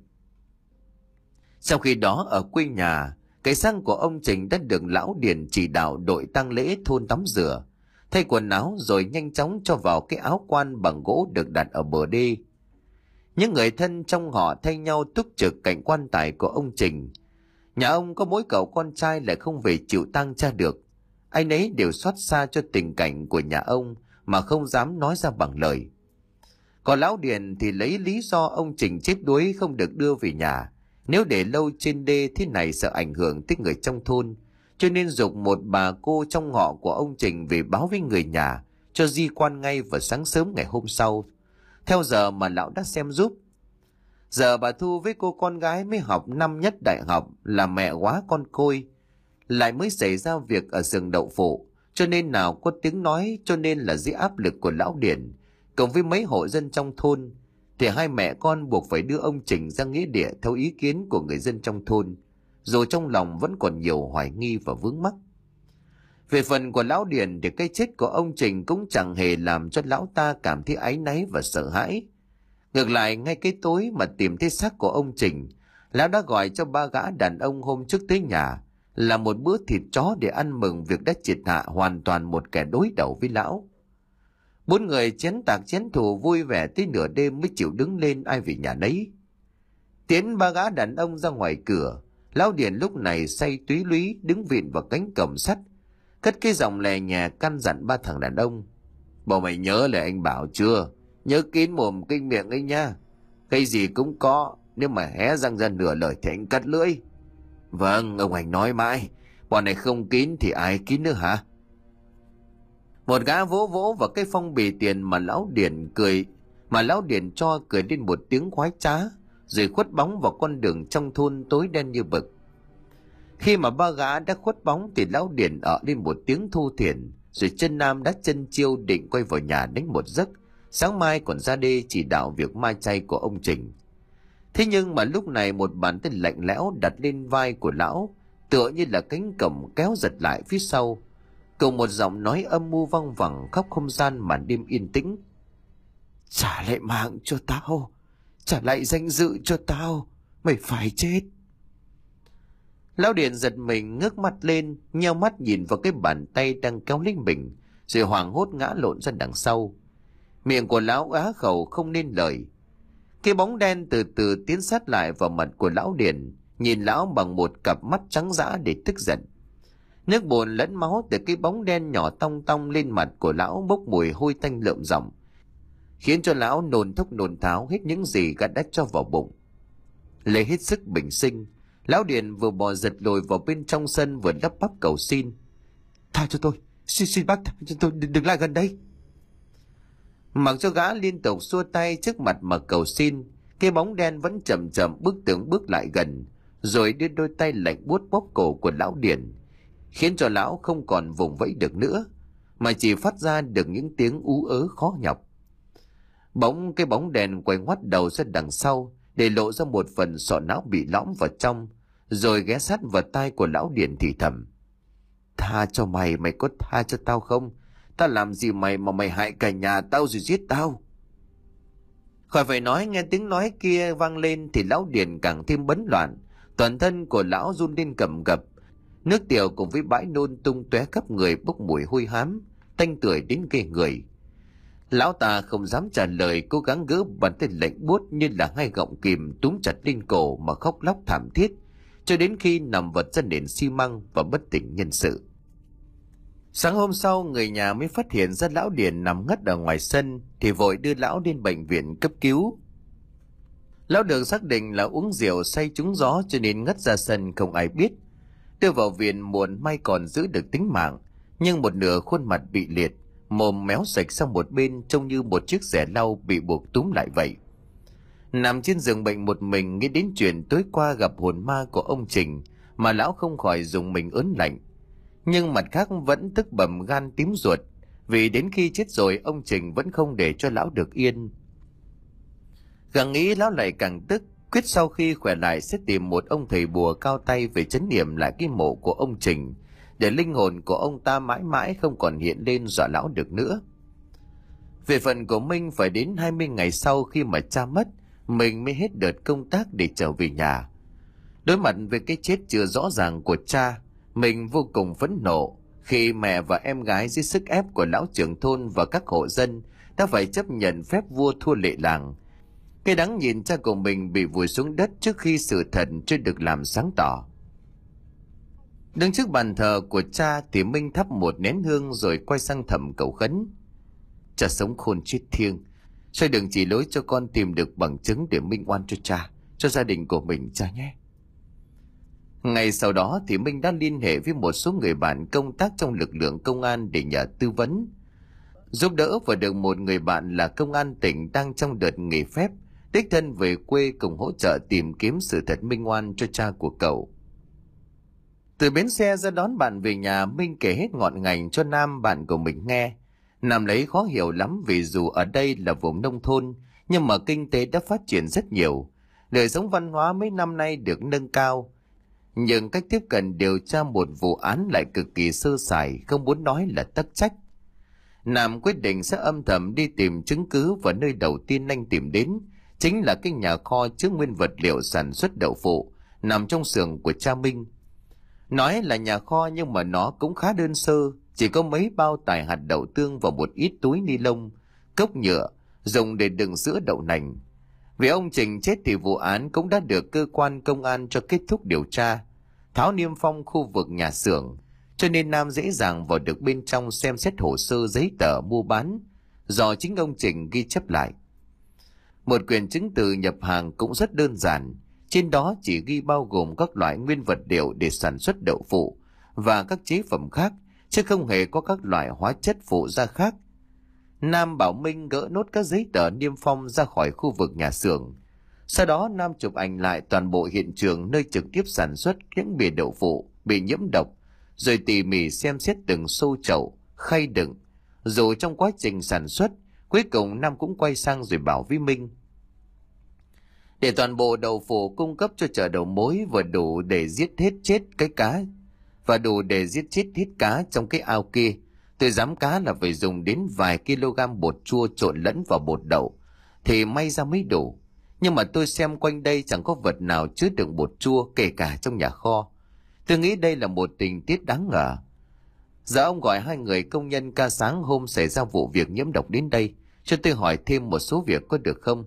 Sau khi đó ở quê nhà, cái xác của ông Trình đã được lão Điền chỉ đạo đội tang lễ thôn tắm rửa, thay quần áo rồi nhanh chóng cho vào cái áo quan bằng gỗ được đặt ở bờ đê. Những người thân trong họ thay nhau túc trực cạnh quan tài của ông Trình. Nhà ông có mỗi cậu con trai lại không về chịu tang cha được. Ai nấy đều xót xa cho tình cảnh của nhà ông mà không dám nói ra bằng lời. Còn lão Điền thì lấy lý do ông Trình chết đuối không được đưa về nhà, nếu để lâu trên đê thế này sợ ảnh hưởng tới người trong thôn, cho nên giục một bà cô trong họ của ông Trình về báo với người nhà cho di quan ngay vào sáng sớm ngày hôm sau, theo giờ mà lão đã xem giúp. Giờ bà Thu với cô con gái mới học năm nhất đại học là mẹ quá con côi, lại mới xảy ra việc ở rừng đậu phụ, cho nên nào có tiếng nói, cho nên là dưới áp lực của lão Điền cộng với mấy hộ dân trong thôn thì hai mẹ con buộc phải đưa ông Trình ra nghĩa địa theo ý kiến của người dân trong thôn, dù trong lòng vẫn còn nhiều hoài nghi và vướng mắc. Về phần của lão Điền thì cái chết của ông Trình cũng chẳng hề làm cho lão ta cảm thấy áy náy và sợ hãi. Ngược lại, ngay cái tối mà tìm thấy xác của ông Trình, lão đã gọi cho ba gã đàn ông hôm trước tới nhà là một bữa thịt chó để ăn mừng việc đã triệt hạ hoàn toàn một kẻ đối đầu với lão. Bốn người chén tạc chén thù vui vẻ tới nửa đêm mới chịu đứng lên ai về nhà nấy. Tiến ba gã đàn ông ra ngoài cửa, lão Điền lúc này say túy lúy đứng vịn vào cánh cổng sắt, cất cái giọng lè nhẹ căn dặn ba thằng đàn ông: "Bọn mày nhớ lời anh bảo chưa? Nhớ kín mồm kinh miệng ấy nha. Cái gì cũng có, nếu mà hé răng ra nửa lời thì anh cắt lưỡi." "Vâng, ông anh nói mãi, bọn này không kín thì ai kín nữa hả?" Một gã vỗ vỗ vào cái phong bì tiền mà lão Điền cười, mà lão Điền cho cười lên một tiếng khoái trá, rồi khuất bóng vào con đường trong thôn tối đen như vực. Khi mà ba gã đã khuất bóng thì lão Điền ở lên một tiếng thu thiền, rồi chân nam đá chân chiêu định quay vào nhà đánh một giấc, sáng mai còn ra đê chỉ đạo việc mai chay của ông Trình. Thế nhưng mà lúc này một bàn tay lạnh lẽo đặt lên vai của lão, tựa như là cánh cổng kéo giật lại phía sau, cùng một giọng nói âm mưu văng vẳng khắp không gian màn đêm yên tĩnh: "Trả lại mạng cho tao, trả lại danh dự cho tao, mày phải chết." Lão Điền giật mình ngước mắt lên, nheo mắt nhìn vào cái bàn tay đang kéo lấy mình, rồi hoảng hốt ngã lộn ra đằng sau. Miệng của lão á khẩu không nên lời. Cái bóng đen từ từ tiến sát lại vào mặt của lão Điền, nhìn lão bằng một cặp mắt trắng dã để tức giận. Nước bùn lẫn máu từ cái bóng đen nhỏ tong tong lên mặt của lão bốc mùi hôi tanh lợm giọng, khiến cho lão nôn thốc nôn tháo hết những gì gã đã cho vào bụng. Lấy hết sức bình sinh, lão Điền vừa bò giật lùi vào bên trong sân vừa lắp bắp cầu xin: "Tha cho tôi, xin xin bác tha cho tôi, đừng, đừng lại gần đây." Mặc cho gã liên tục xua tay trước mặt mà cầu xin, cái bóng đen vẫn chậm chậm bước từng bước lại gần, rồi đưa đôi tay lạnh buốt bóp cổ của lão Điền, khiến cho lão không còn vùng vẫy được nữa, mà chỉ phát ra được những tiếng ú ớ khó nhọc. Bỗng cái bóng đèn quay ngoắt đầu ra đằng sau để lộ ra một phần sọ não bị lõm vào trong, rồi ghé sát vào tai của lão Điền thì thầm: "Tha cho mày, mày có tha cho tao không? Tao làm gì mày mà mày hại cả nhà tao rồi giết tao?" Khỏi phải nói, nghe tiếng nói kia vang lên thì lão Điền càng thêm bấn loạn, toàn thân của lão run lên cầm cập, nước tiểu cùng với bãi nôn tung tóe khắp người bốc mùi hôi hám, tanh tưởi đến ghê người. Lão ta không dám trả lời, cố gắng gỡ bàn tay lạnh buốt như là hai gọng kìm túm chặt lên cổ mà khóc lóc thảm thiết, cho đến khi nằm vật ra nền xi măng và bất tỉnh nhân sự. Sáng hôm sau, người nhà mới phát hiện ra lão Điền nằm ngất ở ngoài sân thì vội đưa lão đến bệnh viện cấp cứu. Lão được xác định là uống rượu say trúng gió cho nên ngất ra sân không ai biết. Đưa vào viện muộn may còn giữ được tính mạng, nhưng một nửa khuôn mặt bị liệt, mồm méo sạch sang một bên, trông như một chiếc rẻ lau bị buộc túm lại vậy. Nằm trên giường bệnh một mình, nghĩ đến chuyện tối qua gặp hồn ma của ông Trình mà lão không khỏi dùng mình ớn lạnh. Nhưng mặt khác vẫn tức bầm gan tím ruột, vì đến khi chết rồi ông Trình vẫn không để cho lão được yên. Càng nghĩ lão lại càng tức, quyết sau khi khỏe lại sẽ tìm một ông thầy bùa cao tay về trấn yểm lại cái mộ của ông Trình, để linh hồn của ông ta mãi mãi không còn hiện lên dọa lão được nữa. Về phần của Minh, phải đến hai mươi ngày sau khi mà cha mất, mình mới hết đợt công tác để trở về nhà. Đối mặt với cái chết chưa rõ ràng của cha, mình vô cùng phẫn nộ khi mẹ và em gái dưới sức ép của lão trưởng thôn và các hộ dân đã phải chấp nhận phép vua thua lệ làng. Cái đáng nhìn cha của mình bị vùi xuống đất trước khi sự thật chưa được làm sáng tỏ. Đứng trước bàn thờ của cha thì Minh thắp một nén hương rồi quay sang Thẩm cầu khấn. Cha sống khôn chết thiêng, sao đừng chỉ lối cho con tìm được bằng chứng để minh oan cho cha, cho gia đình của mình cha nhé. Ngày sau đó thì Minh đã liên hệ với một số người bạn công tác trong lực lượng công an để nhờ tư vấn, giúp đỡ, và được một người bạn là công an tỉnh đang trong đợt nghỉ phép đích thân về quê cùng hỗ trợ tìm kiếm sự thật minh oan cho cha của cậu. Từ bến xe ra đón bạn về nhà, Minh kể hết ngọn ngành cho Nam bạn của mình nghe. Nam lấy khó hiểu lắm vì dù ở đây là vùng nông thôn nhưng mà kinh tế đã phát triển rất nhiều, đời sống văn hóa mấy năm nay được nâng cao, nhưng cách tiếp cận điều tra một vụ án lại cực kỳ sơ sài, không muốn nói là tắc trách. Nam quyết định sẽ âm thầm đi tìm chứng cứ, và nơi đầu tiên anh tìm đến chính là cái nhà kho chứa nguyên vật liệu sản xuất đậu phụ nằm trong xưởng của cha Minh. Nói là nhà kho nhưng mà nó cũng khá đơn sơ, chỉ có mấy bao tải hạt đậu tương và một ít túi ni lông, cốc nhựa dùng để đựng sữa đậu nành. Vì ông Trình chết thì vụ án cũng đã được cơ quan công an cho kết thúc điều tra, tháo niêm phong khu vực nhà xưởng, cho nên Nam dễ dàng vào được bên trong xem xét hồ sơ giấy tờ mua bán do chính ông Trình ghi chép lại. Một quyển chứng từ nhập hàng cũng rất đơn giản, trên đó chỉ ghi bao gồm các loại nguyên vật liệu để sản xuất đậu phụ và các chế phẩm khác, chứ không hề có các loại hóa chất phụ gia khác. Nam bảo Minh gỡ nốt các giấy tờ niêm phong ra khỏi khu vực nhà xưởng. Sau đó Nam chụp ảnh lại toàn bộ hiện trường nơi trực tiếp sản xuất những bìa đậu phụ bị nhiễm độc, rồi tỉ mỉ xem xét từng xô chậu, khay đựng. Dù trong quá trình sản xuất, cuối cùng Nam cũng quay sang rồi bảo với Minh: để toàn bộ đậu phụ cung cấp cho chợ đầu mối và đủ để giết hết chết cái cá và đủ để giết chết hết cá trong cái ao kia. Tôi dám cá là phải dùng đến vài kg bột chua trộn lẫn vào bột đậu thì may ra mới đủ. Nhưng mà tôi xem quanh đây chẳng có vật nào chứa đựng bột chua, kể cả trong nhà kho. Tôi nghĩ đây là một tình tiết đáng ngờ. Giờ ông gọi hai người công nhân ca sáng hôm xảy ra vụ việc nhiễm độc đến đây, cho tôi hỏi thêm một số việc có được không?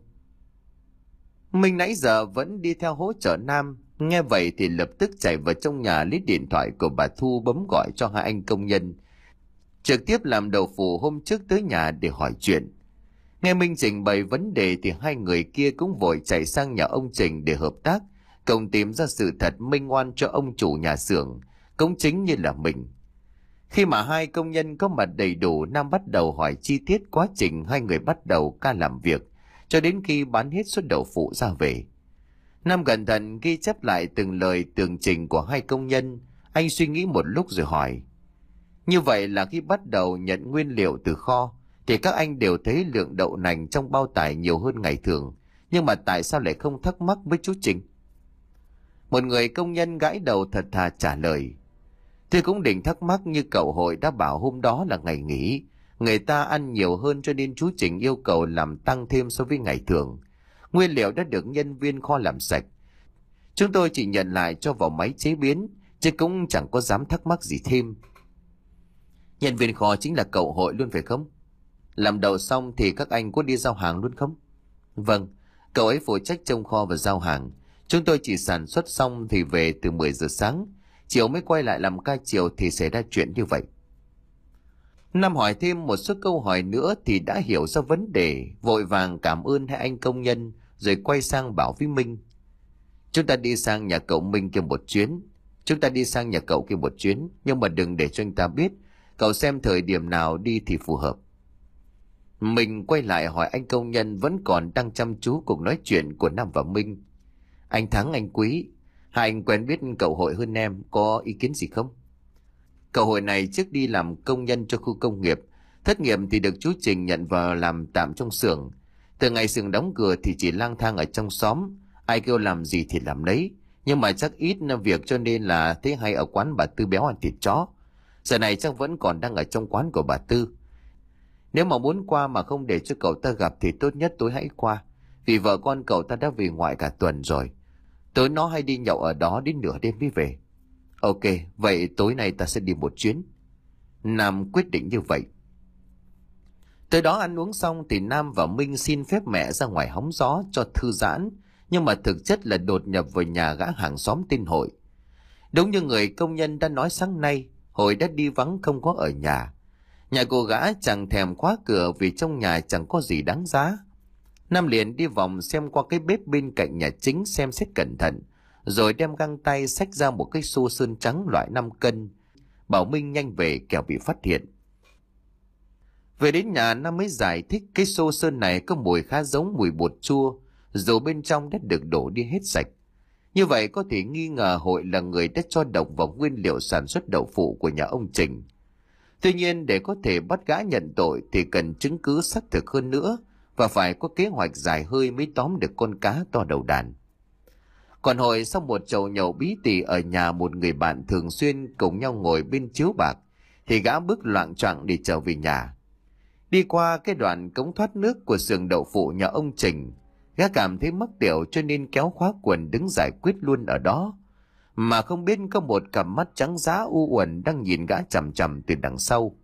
Mình nãy giờ vẫn đi theo hỗ trợ Nam, nghe vậy thì lập tức chạy vào trong nhà lấy điện thoại của bà Thu bấm gọi cho hai anh công nhân trực tiếp làm đậu phụ hôm trước tới nhà để hỏi chuyện. Nghe Minh trình bày vấn đề thì hai người kia cũng vội chạy sang nhà ông Trình để hợp tác, cùng tìm ra sự thật minh oan cho ông chủ nhà xưởng, cũng chính như là mình. Khi mà hai công nhân có mặt đầy đủ, Nam bắt đầu hỏi chi tiết quá trình hai người bắt đầu ca làm việc cho đến khi bán hết số đậu phụ ra về. Nam cẩn thận ghi chép lại từng lời tường trình của hai công nhân. Anh suy nghĩ một lúc rồi hỏi: như vậy là khi bắt đầu nhận nguyên liệu từ kho thì các anh đều thấy lượng đậu nành trong bao tải nhiều hơn ngày thường, nhưng mà tại sao lại không thắc mắc với chú Trình? Một người công nhân gãi đầu thật thà trả lời: tôi cũng định thắc mắc, như cậu Hội đã bảo hôm đó là ngày nghỉ, người ta ăn nhiều hơn cho nên chú Trình yêu cầu làm tăng thêm so với ngày thường. Nguyên liệu đã được nhân viên kho làm sạch, chúng tôi chỉ nhận lại cho vào máy chế biến, chứ cũng chẳng có dám thắc mắc gì thêm. Nhân viên kho chính là cậu Hội luôn phải không? Làm đậu xong thì các anh có đi giao hàng luôn không? Vâng, cậu ấy phụ trách trông kho và giao hàng. Chúng tôi chỉ sản xuất xong thì về từ mười giờ sáng, chiều mới quay lại làm ca chiều thì xảy ra chuyện như vậy. Nam hỏi thêm một số câu hỏi nữa thì đã hiểu ra vấn đề, vội vàng cảm ơn hai anh công nhân rồi quay sang bảo với Minh: chúng ta đi sang nhà cậu Minh kia một chuyến. Chúng ta đi sang nhà cậu kia một chuyến, nhưng mà đừng để cho anh ta biết, cậu xem thời điểm nào đi thì phù hợp. Mình quay lại hỏi anh công nhân vẫn còn đang chăm chú cuộc nói chuyện của Nam và Minh: anh Thắng, anh Quý, hai anh quen biết cậu Hội hơn em, có ý kiến gì không? Cậu Hội này trước đi làm công nhân cho khu công nghiệp, thất nghiệp thì được chú Trình nhận vào làm tạm trong xưởng. Từ ngày xưởng đóng cửa thì chỉ lang thang ở trong xóm, ai kêu làm gì thì làm lấy, nhưng mà chắc ít việc cho nên là thấy hay ở quán bà Tư béo ăn thịt chó. Giờ này chắc vẫn còn đang ở trong quán của bà Tư. Nếu mà muốn qua mà không để cho cậu ta gặp thì tốt nhất tối hãy qua, vì vợ con cậu ta đã về ngoại cả tuần rồi. Tối nó hay đi nhậu ở đó đến nửa đêm mới về. Ok, vậy tối nay ta sẽ đi một chuyến. Nam quyết định như vậy. Tới đó ăn uống xong thì Nam và Minh xin phép mẹ ra ngoài hóng gió cho thư giãn, nhưng mà thực chất là đột nhập vào nhà gã hàng xóm tên Hội. Đúng như người công nhân đã nói sáng nay, Hội đã đi vắng không có ở nhà. Nhà cô gã chẳng thèm khóa cửa vì trong nhà chẳng có gì đáng giá. Nam liền đi vòng xem qua cái bếp bên cạnh nhà chính xem xét cẩn thận, rồi đem găng tay xách ra một cái xô sơn trắng loại năm cân, bảo Minh nhanh về kẻo bị phát hiện. Về đến nhà, Nam mới giải thích cái xô sơn này có mùi khá giống mùi bột chua, dù bên trong đã được đổ đi hết sạch. Như vậy có thể nghi ngờ Hội là người đã cho độc vào nguyên liệu sản xuất đậu phụ của nhà ông Trình. Tuy nhiên, để có thể bắt gã nhận tội thì cần chứng cứ xác thực hơn nữa, và phải có kế hoạch dài hơi mới tóm được con cá to đầu đàn. Còn Hội sau một chầu nhậu bí tỉ ở nhà một người bạn thường xuyên cùng nhau ngồi bên chiếu bạc, thì gã bước loạng choạng đi trở về nhà. Đi qua cái đoạn cống thoát nước của xưởng đậu phụ nhà ông Trình, gã cảm thấy mắc tiểu cho nên kéo khóa quần đứng giải quyết luôn ở đó, mà không biết có một cặp mắt trắng giá u uẩn đang nhìn gã chằm chằm từ đằng sau.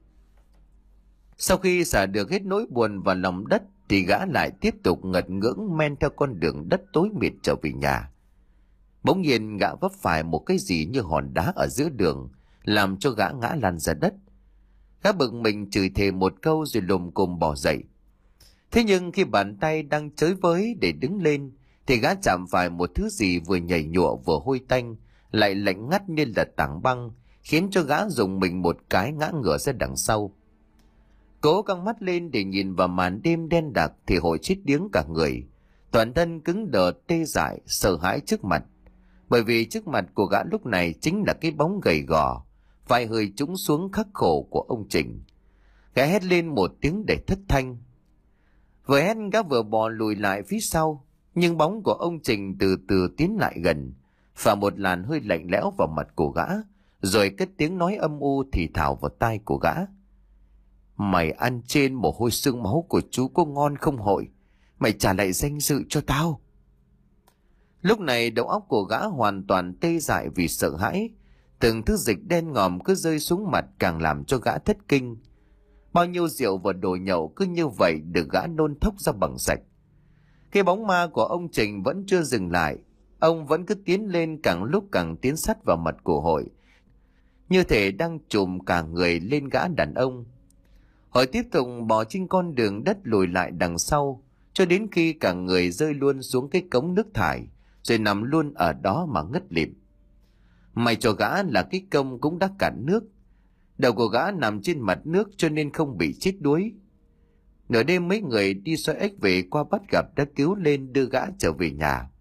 Sau khi xả được hết nỗi buồn vào lòng đất thì gã lại tiếp tục ngật ngưỡng men theo con đường đất tối mịt trở về nhà. Bỗng nhiên gã vấp phải một cái gì như hòn đá ở giữa đường, làm cho gã ngã lăn ra đất. Gã bực mình chửi thề một câu rồi lùm cùm bỏ dậy. Thế nhưng khi bàn tay đang chới với để đứng lên thì gã chạm phải một thứ gì vừa nhảy nhụa vừa hôi tanh, lại lạnh ngắt như là tảng băng, khiến cho gã dùng mình một cái ngã ngửa ra đằng sau. Cố căng mắt lên để nhìn vào màn đêm đen đặc thì Hội chết điếng cả người, toàn thân cứng đờ tê dại, sợ hãi trước mặt. Bởi vì trước mặt của gã lúc này chính là cái bóng gầy gò, vai hơi trũng xuống khắc khổ của ông Trình. Gã hét lên một tiếng để thất thanh. Vừa hét gã vừa bò lùi lại phía sau, nhưng bóng của ông Trình từ từ tiến lại gần, phả một làn hơi lạnh lẽo vào mặt của gã, rồi cất tiếng nói âm u thì thào vào tai của gã. Mày ăn trên mồ hôi xương máu của chú có ngon không Hội? Mày trả lại danh dự cho tao. Lúc này đầu óc của gã hoàn toàn tê dại vì sợ hãi. Từng thứ dịch đen ngòm cứ rơi xuống mặt càng làm cho gã thất kinh. Bao nhiêu rượu và đồ nhậu cứ như vậy được gã nôn thốc ra bằng sạch. Cái bóng ma của ông Trình vẫn chưa dừng lại. Ông vẫn cứ tiến lên, càng lúc càng tiến sát vào mặt của Hội, như thể đang trùm cả người lên gã đàn ông. Hội tiếp tục bò trên con đường đất lùi lại đằng sau, cho đến khi cả người rơi luôn xuống cái cống nước thải, rồi nằm luôn ở đó mà ngất lịm. May cho gã là cái công cũng đã cạn nước. Đầu của gã nằm trên mặt nước cho nên không bị chết đuối. Nửa đêm mấy người đi xoay ếch về qua bắt gặp đã cứu lên đưa gã trở về nhà.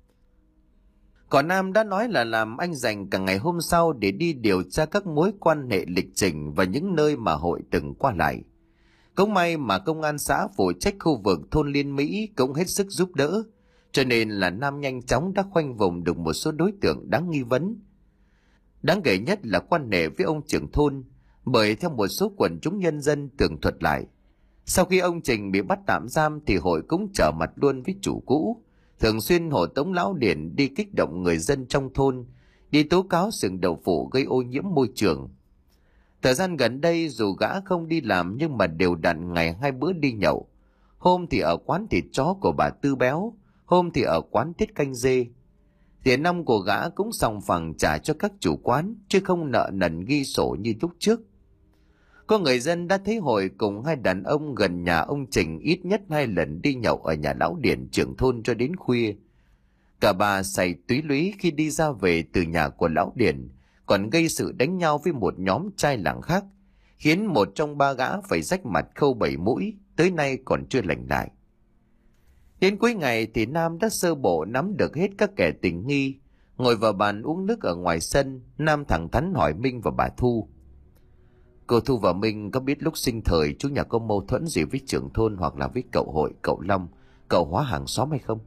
Còn Nam đã nói là làm anh dành cả ngày hôm sau để đi điều tra các mối quan hệ lịch trình và những nơi mà Hội từng qua lại. Cũng may mà công an xã phụ trách khu vực thôn Liên Mỹ cũng hết sức giúp đỡ, cho nên là Nam nhanh chóng đã khoanh vùng được một số đối tượng đáng nghi vấn. Đáng kể nhất là quan hệ với ông trưởng thôn, bởi theo một số quần chúng nhân dân tường thuật lại, sau khi ông Trình bị bắt tạm giam thì Hội cũng trở mặt luôn với chủ cũ, thường xuyên hộ tống Lão Điển đi kích động người dân trong thôn, đi tố cáo xưởng đậu phụ gây ô nhiễm môi trường. Thời gian gần đây dù gã không đi làm nhưng mà đều đặn ngày hai bữa đi nhậu, hôm thì ở quán thịt chó của bà Tư Béo, hôm thì ở quán tiết canh dê. Tiền năm của gã cũng sòng phẳng trả cho các chủ quán, chứ không nợ nần ghi sổ như lúc trước. Có người dân đã thấy Hội cùng hai đàn ông gần nhà ông Trình ít nhất hai lần đi nhậu ở nhà Lão Điển trưởng thôn cho đến khuya. Cả bà say túy lúy khi đi ra về từ nhà của Lão Điển, còn gây sự đánh nhau với một nhóm trai làng khác, khiến một trong ba gã phải rách mặt khâu bảy mũi, tới nay còn chưa lành lại. Đến cuối ngày thì Nam đã sơ bộ nắm được hết các kẻ tình nghi. Ngồi vào bàn uống nước ở ngoài sân, Nam thẳng thắn hỏi Minh và bà Thu. Cô Thu và Minh có biết lúc sinh thời chú nhà có mâu thuẫn gì với trưởng thôn hoặc là với cậu Hội, cậu Long, cậu Hóa hàng xóm hay không?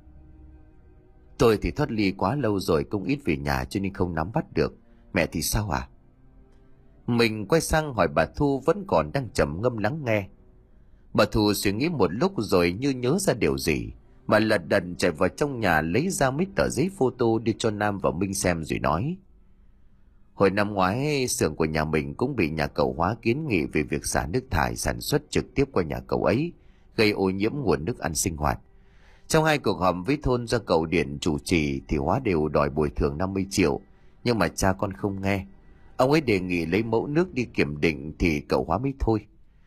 Tôi thì thoát ly quá lâu rồi, cũng ít về nhà cho nên không nắm bắt được. Mẹ thì sao à? Mình quay sang hỏi bà Thu vẫn còn đang trầm ngâm lắng nghe. Bà Thu suy nghĩ một lúc rồi như nhớ ra điều gì, mà lật đật chạy vào trong nhà lấy ra mấy tờ giấy photo đi cho Nam và Minh xem rồi nói. Hồi năm ngoái, xưởng của nhà mình cũng bị nhà cậu Hóa kiến nghị về việc xả nước thải sản xuất trực tiếp qua nhà cậu ấy, gây ô nhiễm nguồn nước ăn sinh hoạt. Trong hai cuộc họp với thôn do cậu Điển chủ trì thì Hóa đều đòi bồi thường năm mươi triệu, nhưng mà cha con không nghe. Ông ấy đề nghị lấy mẫu nước đi kiểm định thì cậu Hóa mới thôi.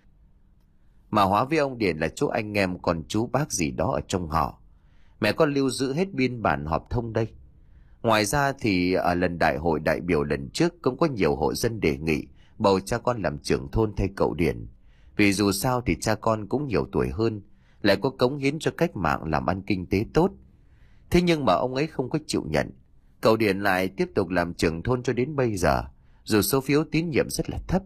Mà Hóa với ông Điền là chỗ anh em còn chú bác gì đó ở trong họ. Mẹ con lưu giữ hết biên bản họp thông đây. Ngoài ra thì ở lần đại hội đại biểu lần trước cũng có nhiều hộ dân đề nghị bầu cha con làm trưởng thôn thay cậu Điền. Vì dù sao thì cha con cũng nhiều tuổi hơn, lại có cống hiến cho cách mạng làm ăn kinh tế tốt. Thế nhưng mà ông ấy không có chịu nhận. Cậu Điền lại tiếp tục làm trưởng thôn cho đến bây giờ, dù số phiếu tín nhiệm rất là thấp.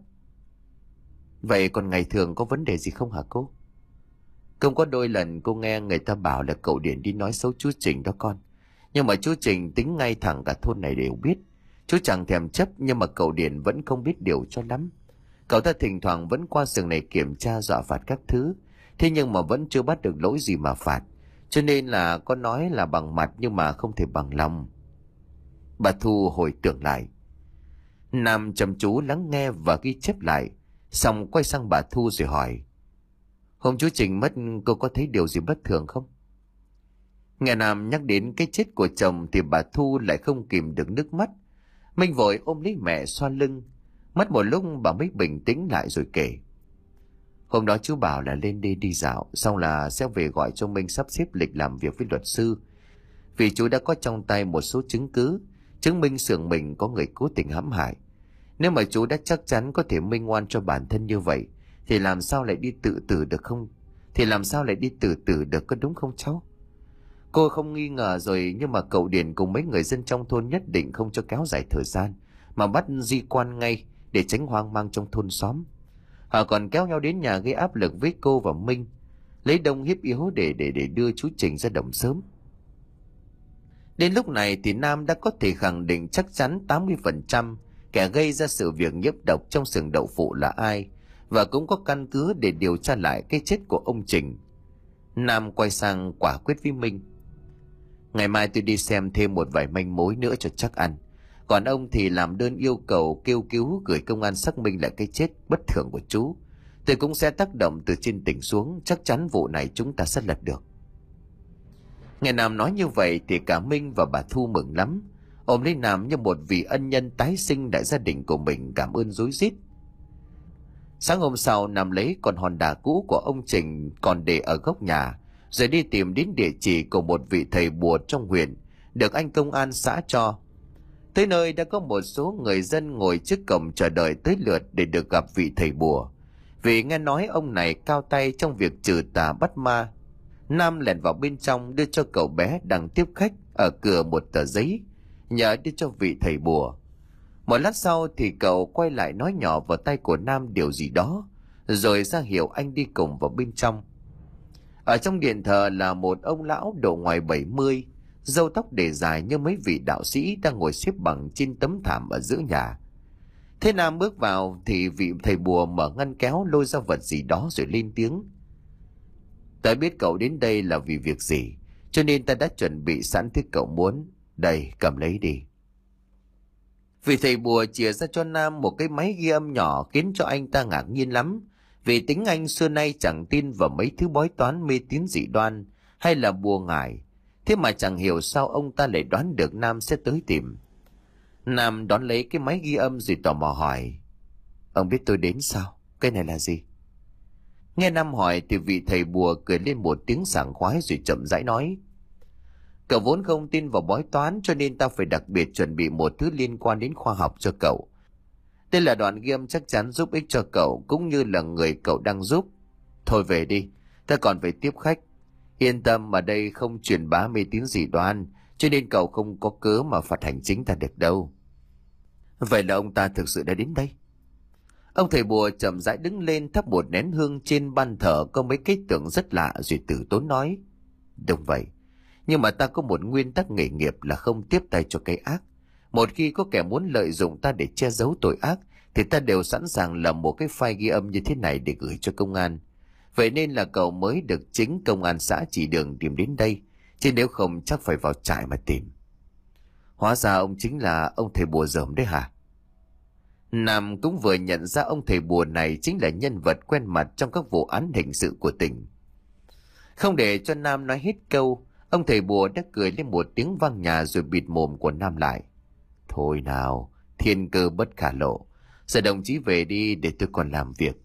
Vậy còn ngày thường có vấn đề gì không hả cô? Không, có đôi lần cô nghe người ta bảo là cậu Điền đi nói xấu chú Trình đó con. Nhưng mà chú Trình tính ngay thẳng cả thôn này đều biết. Chú chẳng thèm chấp, nhưng mà cậu Điền vẫn không biết điều cho lắm. Cậu ta thỉnh thoảng vẫn qua xưởng này kiểm tra dọa phạt các thứ. Thế nhưng mà vẫn chưa bắt được lỗi gì mà phạt. Cho nên là có nói là bằng mặt nhưng mà không thể bằng lòng. Bà Thu hồi tưởng lại. Nam chăm chú lắng nghe và ghi chép lại. Xong quay sang bà Thu rồi hỏi. Hôm chú Trình mất, cô có thấy điều gì bất thường không? Nghe Nam nhắc đến cái chết của chồng thì bà Thu lại không kìm được nước mắt. Minh vội ôm lấy mẹ xoa lưng. Mất một lúc bà mới bình tĩnh lại rồi kể. Hôm đó chú bảo là lên đi đi dạo, xong là sẽ về gọi cho Minh sắp xếp lịch làm việc với luật sư. Vì chú đã có trong tay một số chứng cứ, chứng minh xưởng mình có người cố tình hãm hại. Nếu mà chú đã chắc chắn có thể minh oan cho bản thân như vậy, thì làm sao lại đi tự tử được không? Thì làm sao lại đi tự tử được, có đúng không cháu? Cô không nghi ngờ rồi, nhưng mà cậu Điền cùng mấy người dân trong thôn nhất định không cho kéo dài thời gian, mà bắt di quan ngay để tránh hoang mang trong thôn xóm. Họ còn kéo nhau đến nhà gây áp lực với cô và Minh, lấy đông hiếp yếu để để để đưa chú Trình ra đồng sớm. Đến lúc này thì Nam đã có thể khẳng định chắc chắn tám mươi phần trăm kẻ gây ra sự việc nhiễm độc trong xưởng đậu phụ là ai, và cũng có căn cứ để điều tra lại cái chết của ông Trình. Nam quay sang quả quyết với Minh. Ngày mai tôi đi xem thêm một vài manh mối nữa cho chắc ăn. Còn ông thì làm đơn yêu cầu kêu cứu gửi công an xác minh lại cái chết bất thường của chú. Tôi cũng sẽ tác động từ trên tỉnh xuống, chắc chắn vụ này chúng ta sẽ lật được. Nghe Nam nói như vậy thì cả Minh và bà Thu mừng lắm, ôm lấy Nam như một vị ân nhân tái sinh đại gia đình của mình, cảm ơn rối rít. Sáng hôm sau, Nam lấy con Honda cũ của ông Trình còn để ở góc nhà, rồi đi tìm đến địa chỉ của một vị thầy bùa trong huyện, được anh công an xã cho. Tới nơi đã có một số người dân ngồi trước cổng chờ đợi tới lượt để được gặp vị thầy bùa. Vì nghe nói ông này cao tay trong việc trừ tà bắt ma, Nam lẻn vào bên trong đưa cho cậu bé đang tiếp khách ở cửa một tờ giấy, nhờ đưa cho vị thầy bùa. Một lát sau thì cậu quay lại nói nhỏ vào tay của Nam điều gì đó, rồi ra hiệu anh đi cùng vào bên trong. Ở trong điện thờ là một ông lão độ ngoài bảy mươi, râu tóc để dài như mấy vị đạo sĩ đang ngồi xếp bằng trên tấm thảm ở giữa nhà. Thế Nam bước vào thì vị thầy bùa mở ngăn kéo lôi ra vật gì đó rồi lên tiếng. Ta biết cậu đến đây là vì việc gì, cho nên ta đã chuẩn bị sẵn thứ cậu muốn. Đây, cầm lấy đi. Vị thầy bùa chìa ra cho Nam một cái máy ghi âm nhỏ khiến cho anh ta ngạc nhiên lắm, vì tính anh xưa nay chẳng tin vào mấy thứ bói toán mê tín dị đoan hay là bùa ngải. Thế mà chẳng hiểu sao ông ta lại đoán được Nam sẽ tới tìm. Nam đón lấy cái máy ghi âm rồi tò mò hỏi. Ông biết tôi đến sao? Cái này là gì? Nghe Nam hỏi thì vị thầy bùa cười lên một tiếng sảng khoái rồi chậm rãi nói. Cậu vốn không tin vào bói toán, cho nên ta phải đặc biệt chuẩn bị một thứ liên quan đến khoa học cho cậu. Đây là đoạn ghi âm chắc chắn giúp ích cho cậu cũng như là người cậu đang giúp. Thôi về đi, ta còn phải tiếp khách. Yên tâm, ở đây không truyền bá mê tín dị đoan, cho nên cậu không có cớ mà phạt hành chính ta được đâu. Vậy là ông ta thực sự đã đến đây? Ông thầy bùa chậm rãi đứng lên thắp một nén hương trên ban thờ có mấy cái tượng rất lạ rồi từ tốn nói. Đúng vậy, nhưng mà ta có một nguyên tắc nghề nghiệp là không tiếp tay cho cái ác. Một khi có kẻ muốn lợi dụng ta để che giấu tội ác thì ta đều sẵn sàng làm một cái file ghi âm như thế này để gửi cho công an. Vậy nên là cậu mới được chính công an xã chỉ đường tìm đến đây, chứ nếu không chắc phải vào trại mà tìm. Hóa ra ông chính là ông thầy bùa dởm đấy hả? Nam cũng vừa nhận ra ông thầy bùa này chính là nhân vật quen mặt trong các vụ án hình sự của tỉnh. Không để cho Nam nói hết câu, ông thầy bùa đã cười lên một tiếng vang nhà rồi bịt mồm của Nam lại. Thôi nào, thiên cơ bất khả lộ. Giờ đồng chí về đi để tôi còn làm việc.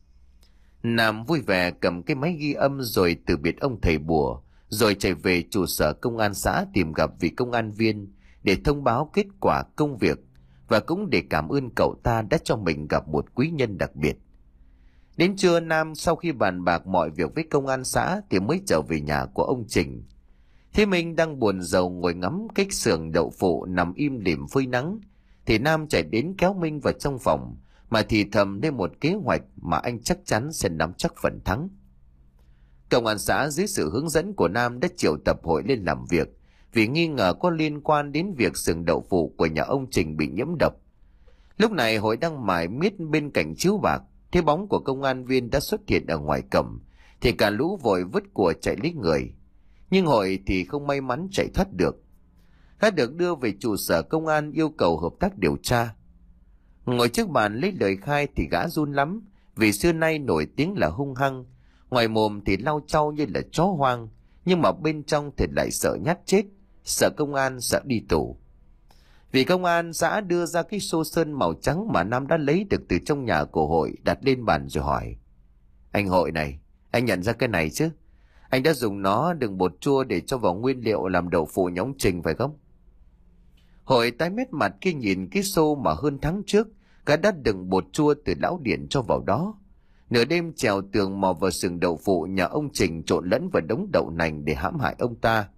Nam vui vẻ cầm cái máy ghi âm rồi từ biệt ông thầy bùa, rồi chạy về trụ sở công an xã tìm gặp vị công an viên để thông báo kết quả công việc và cũng để cảm ơn cậu ta đã cho mình gặp một quý nhân đặc biệt. Đến trưa, Nam sau khi bàn bạc mọi việc với công an xã thì mới trở về nhà của ông Trình. Thế Minh đang buồn rầu ngồi ngắm cái xưởng đậu phụ nằm im lìm phơi nắng, thì Nam chạy đến kéo Minh vào trong phòng mà thì thầm lên một kế hoạch mà anh chắc chắn sẽ nắm chắc phần thắng. Công an xã dưới sự hướng dẫn của Nam đã triệu tập hội lên làm việc vì nghi ngờ có liên quan đến việc xưởng đậu phụ của nhà ông Trình bị nhiễm độc. Lúc này hội đang mải miết bên cạnh chiếu bạc, thế bóng của công an viên đã xuất hiện ở ngoài cổng, thì cả lũ vội vứt của chạy lấy người. Nhưng hội thì không may mắn chạy thoát được. Gã được đưa về trụ sở công an yêu cầu hợp tác điều tra. Ngồi trước bàn lấy lời khai thì gã run lắm, vì xưa nay nổi tiếng là hung hăng, ngoài mồm thì lau chau như là chó hoang, nhưng mà bên trong thì lại sợ nhát chết, sợ công an, sợ đi tù. Vì công an xã đưa ra cái xô sơn màu trắng mà Nam đã lấy được từ trong nhà của hội, đặt lên bàn rồi hỏi: Anh Hội này, anh nhận ra cái này chứ? Anh đã dùng nó đựng bột chua để cho vào nguyên liệu làm đậu phụ nhà ông Trình phải không? Hội tái mét mặt khi nhìn cái xô mà hơn tháng trước gã đã đựng bột chua từ lão Điển cho vào đó. Nửa đêm trèo tường mò vào xưởng đậu phụ nhà ông Trình trộn lẫn vào đống đậu nành để hãm hại ông ta.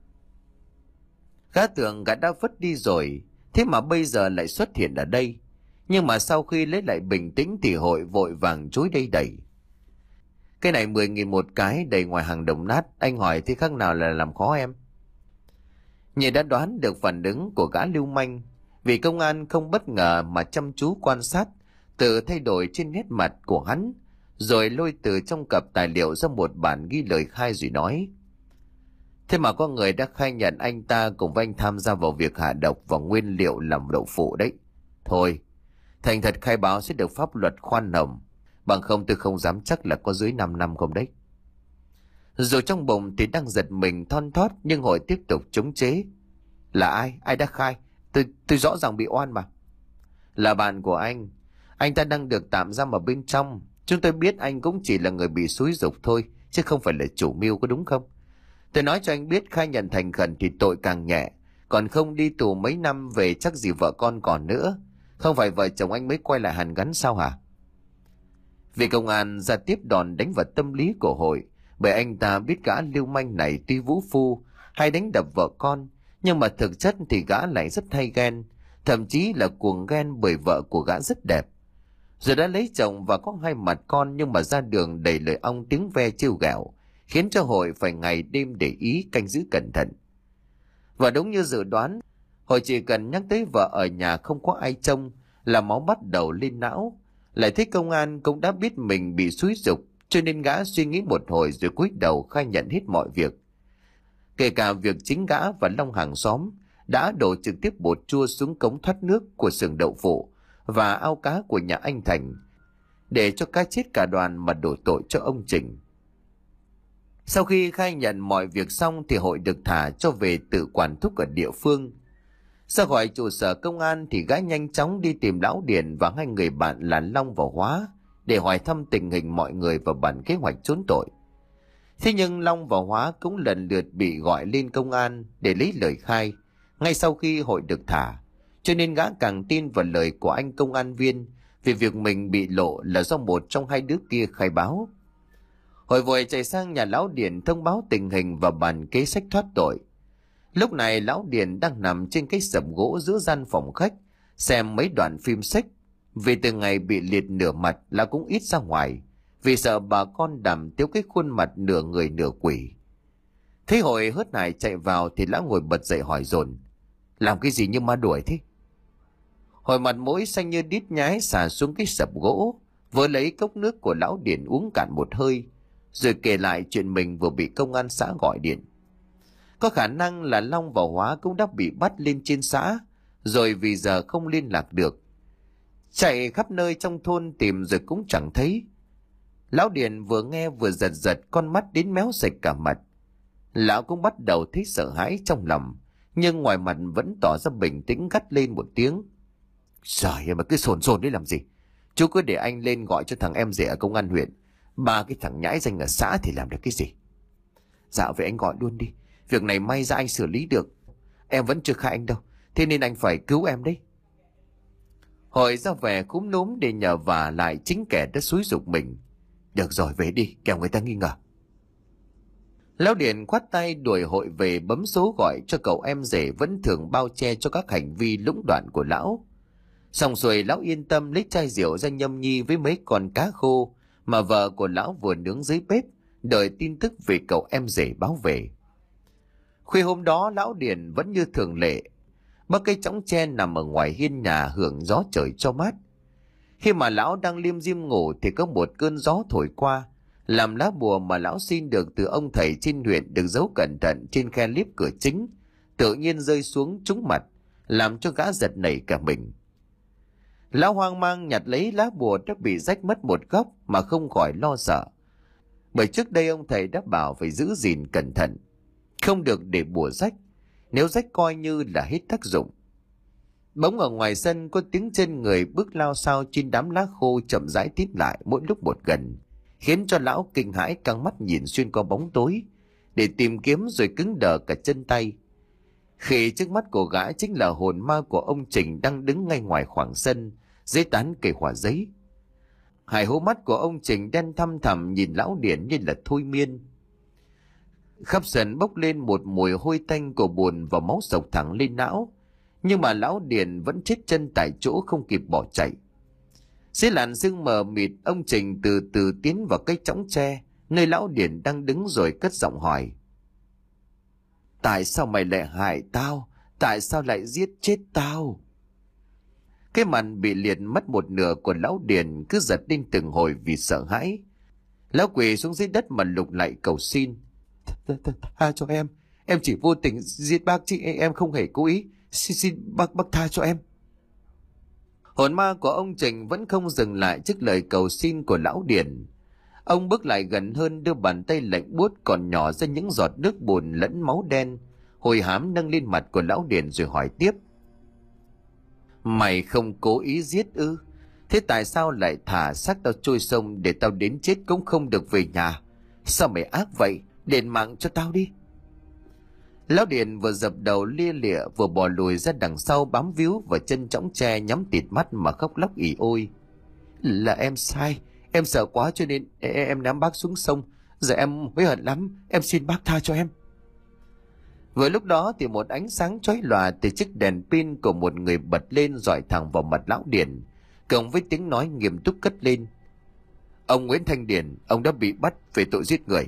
Gã tưởng gã đã vứt đi rồi, thế mà bây giờ lại xuất hiện ở đây. Nhưng mà sau khi lấy lại bình tĩnh thì hội vội vàng chối đây đẩy. Cái này mười nghìn một cái, đầy ngoài hàng đồng nát, anh hỏi thế khác nào là làm khó em? Nhị đã đoán được phản ứng của gã lưu manh, vì công an không bất ngờ mà chăm chú quan sát từ thay đổi trên nét mặt của hắn, rồi lôi từ trong cặp tài liệu ra một bản ghi lời khai rồi nói: Thế mà có người đã khai nhận anh ta cùng với anh tham gia vào việc hạ độc vào nguyên liệu làm đậu phụ đấy. Thôi, thành thật khai báo sẽ được pháp luật khoan hồng, bằng không tôi không dám chắc là có dưới năm năm không đấy. Dù trong bụng thì đang giật mình thon thót, nhưng hội tiếp tục chống chế. Là ai? Ai đã khai? Tôi, tôi rõ ràng bị oan mà. Là bạn của anh. Anh ta đang được tạm giam ở bên trong. Chúng tôi biết anh cũng chỉ là người bị xúi giục thôi, chứ không phải là chủ mưu, có đúng không? Tôi nói cho anh biết, khai nhận thành khẩn thì tội càng nhẹ, còn không đi tù mấy năm về chắc gì vợ con còn nữa. Không phải vợ chồng anh mới quay lại hàn gắn sao hả? Vì công an ra tiếp đòn đánh vào tâm lý của hội, bởi anh ta biết gã lưu manh này tuy vũ phu hay đánh đập vợ con, nhưng mà thực chất thì gã lại rất hay ghen, thậm chí là cuồng ghen bởi vợ của gã rất đẹp. Rồi đã lấy chồng và có hai mặt con, nhưng mà ra đường đầy lời ong tiếng ve trêu ghẹo, khiến cho hội phải ngày đêm để ý canh giữ cẩn thận. Và đúng như dự đoán, hội chỉ cần nhắc tới vợ ở nhà không có ai trông là máu bắt đầu lên não. Lại thấy công an cũng đã biết mình bị xúi giục, cho nên gã suy nghĩ một hồi rồi cúi đầu khai nhận hết mọi việc. Kể cả việc chính gã và Long hàng xóm đã đổ trực tiếp bột chua xuống cống thoát nước của xưởng đậu phụ và ao cá của nhà anh Thành, để cho cá chết cả đoàn mà đổ tội cho ông Trình. Sau khi khai nhận mọi việc xong thì hội được thả cho về tự quản thúc ở địa phương. Ra khỏi trụ sở công an thì gã nhanh chóng đi tìm lão Điền và hai người bạn là Long và Hóa để hỏi thăm tình hình mọi người và bản kế hoạch trốn tội. Thế nhưng Long và Hóa cũng lần lượt bị gọi lên công an để lấy lời khai ngay sau khi hội được thả, cho nên gã càng tin vào lời của anh công an viên vì việc mình bị lộ là do một trong hai đứa kia khai báo. Hội vội chạy sang nhà lão Điền thông báo tình hình và bàn kế sách thoát tội. Lúc này lão Điền đang nằm trên cái sập gỗ giữa gian phòng khách xem mấy đoạn phim sách, vì từ ngày bị liệt nửa mặt là cũng ít ra ngoài, vì sợ bà con đàm tiếu cái khuôn mặt nửa người nửa quỷ. Thấy hội hớt hải chạy vào thì lão ngồi bật dậy hỏi dồn: Làm cái gì như ma đuổi thế? Hội mặt mũi xanh như đít nhái xả xuống cái sập gỗ, vừa lấy cốc nước của lão Điền uống cạn một hơi, rồi kể lại chuyện mình vừa bị công an xã gọi điện. Có khả năng là Long và Hóa cũng đã bị bắt lên trên xã, rồi vì giờ không liên lạc được. Chạy khắp nơi trong thôn tìm rồi cũng chẳng thấy. Lão Điền vừa nghe vừa giật giật, con mắt đến méo sạch cả mặt. Lão cũng bắt đầu thấy sợ hãi trong lòng, nhưng ngoài mặt vẫn tỏ ra bình tĩnh, gắt lên một tiếng. Trời ơi, mà cứ sồn sồn đấy làm gì? Chú cứ để anh lên gọi cho thằng em rể ở công an huyện. Ba cái thằng nhãi danh ở xã thì làm được cái gì? Dạ vậy anh gọi luôn đi. Việc này may ra anh xử lý được. Em vẫn chưa khai anh đâu, thế nên anh phải cứu em đấy. Hội ra vẻ cúm núm để nhờ vả lại chính kẻ đã xúi giục mình. Được rồi, về đi, kẻo người ta nghi ngờ. Lão Điền khoát tay đuổi Hội về, bấm số gọi cho cậu em rể vẫn thường bao che cho các hành vi lũng đoạn của lão. Xong rồi lão yên tâm lấy chai rượu ra nhâm nhi với mấy con cá khô mà vợ của lão vừa nướng dưới bếp, đợi tin tức về cậu em rể báo về. Khuya hôm đó, lão Điền vẫn như thường lệ, bác cây chõng tre nằm ở ngoài hiên nhà hưởng gió trời cho mát. Khi mà lão đang liêm diêm ngủ thì có một cơn gió thổi qua, làm lá bùa mà lão xin được từ ông thầy trên huyện được giấu cẩn thận trên khe liếp cửa chính tự nhiên rơi xuống trúng mặt, làm cho gã giật nảy cả mình. Lão hoang mang nhặt lấy lá bùa đã bị rách mất một góc mà không khỏi lo sợ, bởi trước đây ông thầy đã bảo phải giữ gìn cẩn thận, không được để bùa rách, nếu rách coi như là hết tác dụng. Bỗng ở ngoài sân có tiếng chân người bước lao sao trên đám lá khô chậm rãi tít lại mỗi lúc một gần, khiến cho lão kinh hãi căng mắt nhìn xuyên qua bóng tối để tìm kiếm, rồi cứng đờ cả chân tay. Khi trước mắt của gã chính là hồn ma của ông Trình đang đứng ngay ngoài khoảng sân dưới tán cây hỏa giấy. Hai hố mắt của ông Trình đen thăm thẳm nhìn lão Điền như là thôi miên. Khắp sân bốc lên một mùi hôi tanh của bùn và máu sộc thẳng lên não, nhưng mà lão Điền vẫn chết chân tại chỗ, không kịp bỏ chạy. Dưới làn sương mờ mịt, ông Trình từ từ tiến vào cây chõng tre nơi lão Điền đang đứng, rồi cất giọng hỏi: Tại sao mày lại hại tao? Tại sao lại giết chết tao? Cái mặt bị liệt mất một nửa của lão Điền cứ giật lên từng hồi vì sợ hãi. Lão quỳ xuống dưới đất mà lục lại cầu xin: Tha cho em, em chỉ vô tình giết bác chị, em không hề cố ý, xin xin bác bác tha cho em. Hồn ma của ông Trình vẫn không dừng lại trước lời cầu xin của lão Điền. Ông bước lại gần hơn, đưa bàn tay lạnh buốt còn nhỏ ra những giọt nước bùn lẫn máu đen, hồi hám nâng lên mặt của lão Điền rồi hỏi tiếp: Mày không cố ý giết ư? Thế tại sao lại thả xác tao trôi sông để tao đến chết cũng không được về nhà? Sao mày ác vậy? Đền mạng cho tao đi. Lão Điền vừa dập đầu lia lịa vừa bò lùi ra đằng sau, bám víu vào chân chõng tre, nhắm tịt mắt mà khóc lóc ỉ ôi: Là em sai, em sợ quá cho nên em ném bác xuống sông. Giờ em hối hận lắm, em xin bác tha cho em. Vừa lúc đó thì một ánh sáng chói lòa từ chiếc đèn pin của một người bật lên, rọi thẳng vào mặt lão Điền, cộng với tiếng nói nghiêm túc cất lên: Ông Nguyễn Thanh Điền, ông đã bị bắt về tội giết người.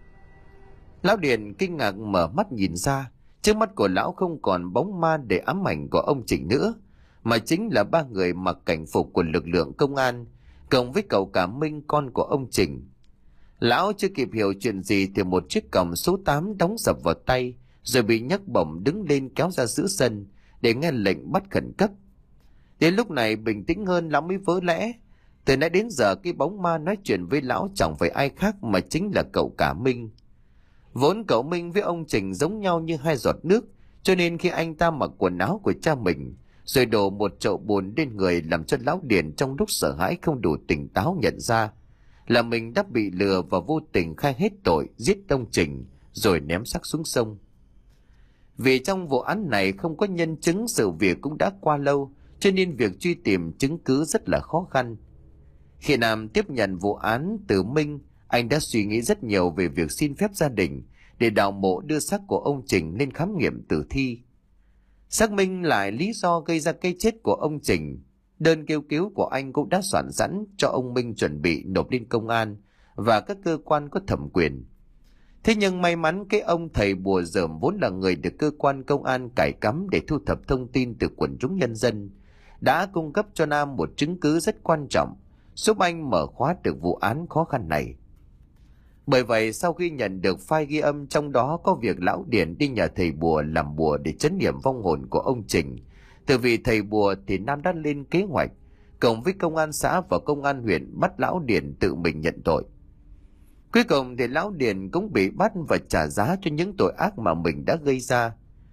Lão Điền kinh ngạc mở mắt nhìn ra, trước mắt của lão không còn bóng ma để ám ảnh của ông Trình nữa, mà chính là ba người mặc cảnh phục của lực lượng công an, cộng với cậu cả Minh, con của ông Trình. Lão chưa kịp hiểu chuyện gì thì một chiếc còng số tám đóng sập vào tay, rồi bị nhấc bổng đứng lên kéo ra giữa sân để nghe lệnh bắt khẩn cấp. Đến lúc này bình tĩnh hơn, lão mới vỡ lẽ. Từ nãy đến giờ cái bóng ma nói chuyện với lão chẳng phải ai khác mà chính là cậu cả Minh. Vốn cậu Minh với ông Trình giống nhau như hai giọt nước, cho nên khi anh ta mặc quần áo của cha mình rồi đổ một chậu bùn lên người, làm cho lão Điền trong lúc sợ hãi không đủ tỉnh táo nhận ra là mình đã bị lừa và vô tình khai hết tội giết ông Trình rồi ném xác xuống sông. Vì trong vụ án này không có nhân chứng, sự việc cũng đã qua lâu, cho nên việc truy tìm chứng cứ rất là khó khăn. Khi Nam tiếp nhận vụ án từ Minh, anh đã suy nghĩ rất nhiều về việc xin phép gia đình để đào mộ đưa xác của ông Trình lên khám nghiệm tử thi. Xác minh lại lý do gây ra cái chết của ông Trình, đơn kêu cứu của anh cũng đã soạn sẵn cho ông Minh chuẩn bị nộp lên công an và các cơ quan có thẩm quyền. Thế nhưng may mắn cái ông thầy bùa dởm vốn là người được cơ quan công an cài cắm để thu thập thông tin từ quần chúng nhân dân, đã cung cấp cho Nam một chứng cứ rất quan trọng, giúp anh mở khóa được vụ án khó khăn này. Bởi vậy sau khi nhận được file ghi âm trong đó có việc lão Điền đi nhờ thầy bùa làm bùa để trấn yểm vong hồn của ông Trình, từ vị thầy bùa thì Nam đã lên kế hoạch cộng với công an xã và công an huyện bắt lão Điền tự mình nhận tội. Cuối cùng thì lão Điền cũng bị bắt và trả giá cho những tội ác mà mình đã gây ra.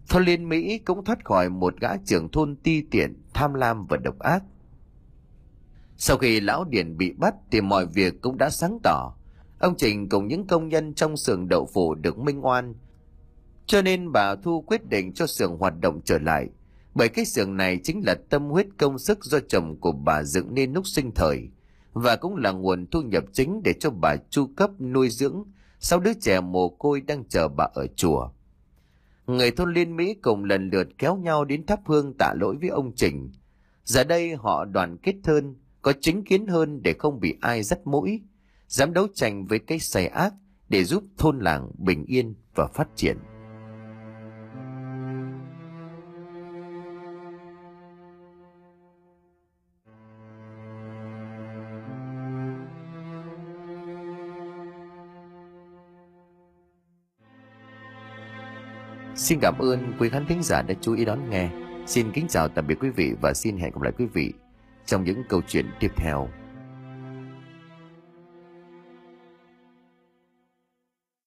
Thôn Liên Mỹ cũng thoát khỏi một gã trưởng thôn ti tiện, tham lam và độc ác. Sau khi lão Điền bị bắt thì mọi việc cũng đã sáng tỏ. Ông Trình cùng những công nhân trong xưởng đậu phụ được minh oan, cho nên bà Thu quyết định cho xưởng hoạt động trở lại, bởi cái xưởng này chính là tâm huyết công sức do chồng của bà dựng nên lúc sinh thời, và cũng là nguồn thu nhập chính để cho bà chu cấp nuôi dưỡng sáu đứa trẻ mồ côi đang chờ bà ở chùa. Người thôn Liên Mỹ cùng lần lượt kéo nhau đến thắp hương tạ lỗi với ông Trình. Giờ đây họ đoàn kết hơn, có chính kiến hơn để không bị ai dắt mũi, dám đấu tranh với cái sai ác để giúp thôn làng bình yên và phát triển. Xin cảm ơn quý khán thính giả đã chú ý đón nghe. Xin kính chào tạm biệt quý vị và xin hẹn gặp lại quý vị trong những câu chuyện tiếp theo.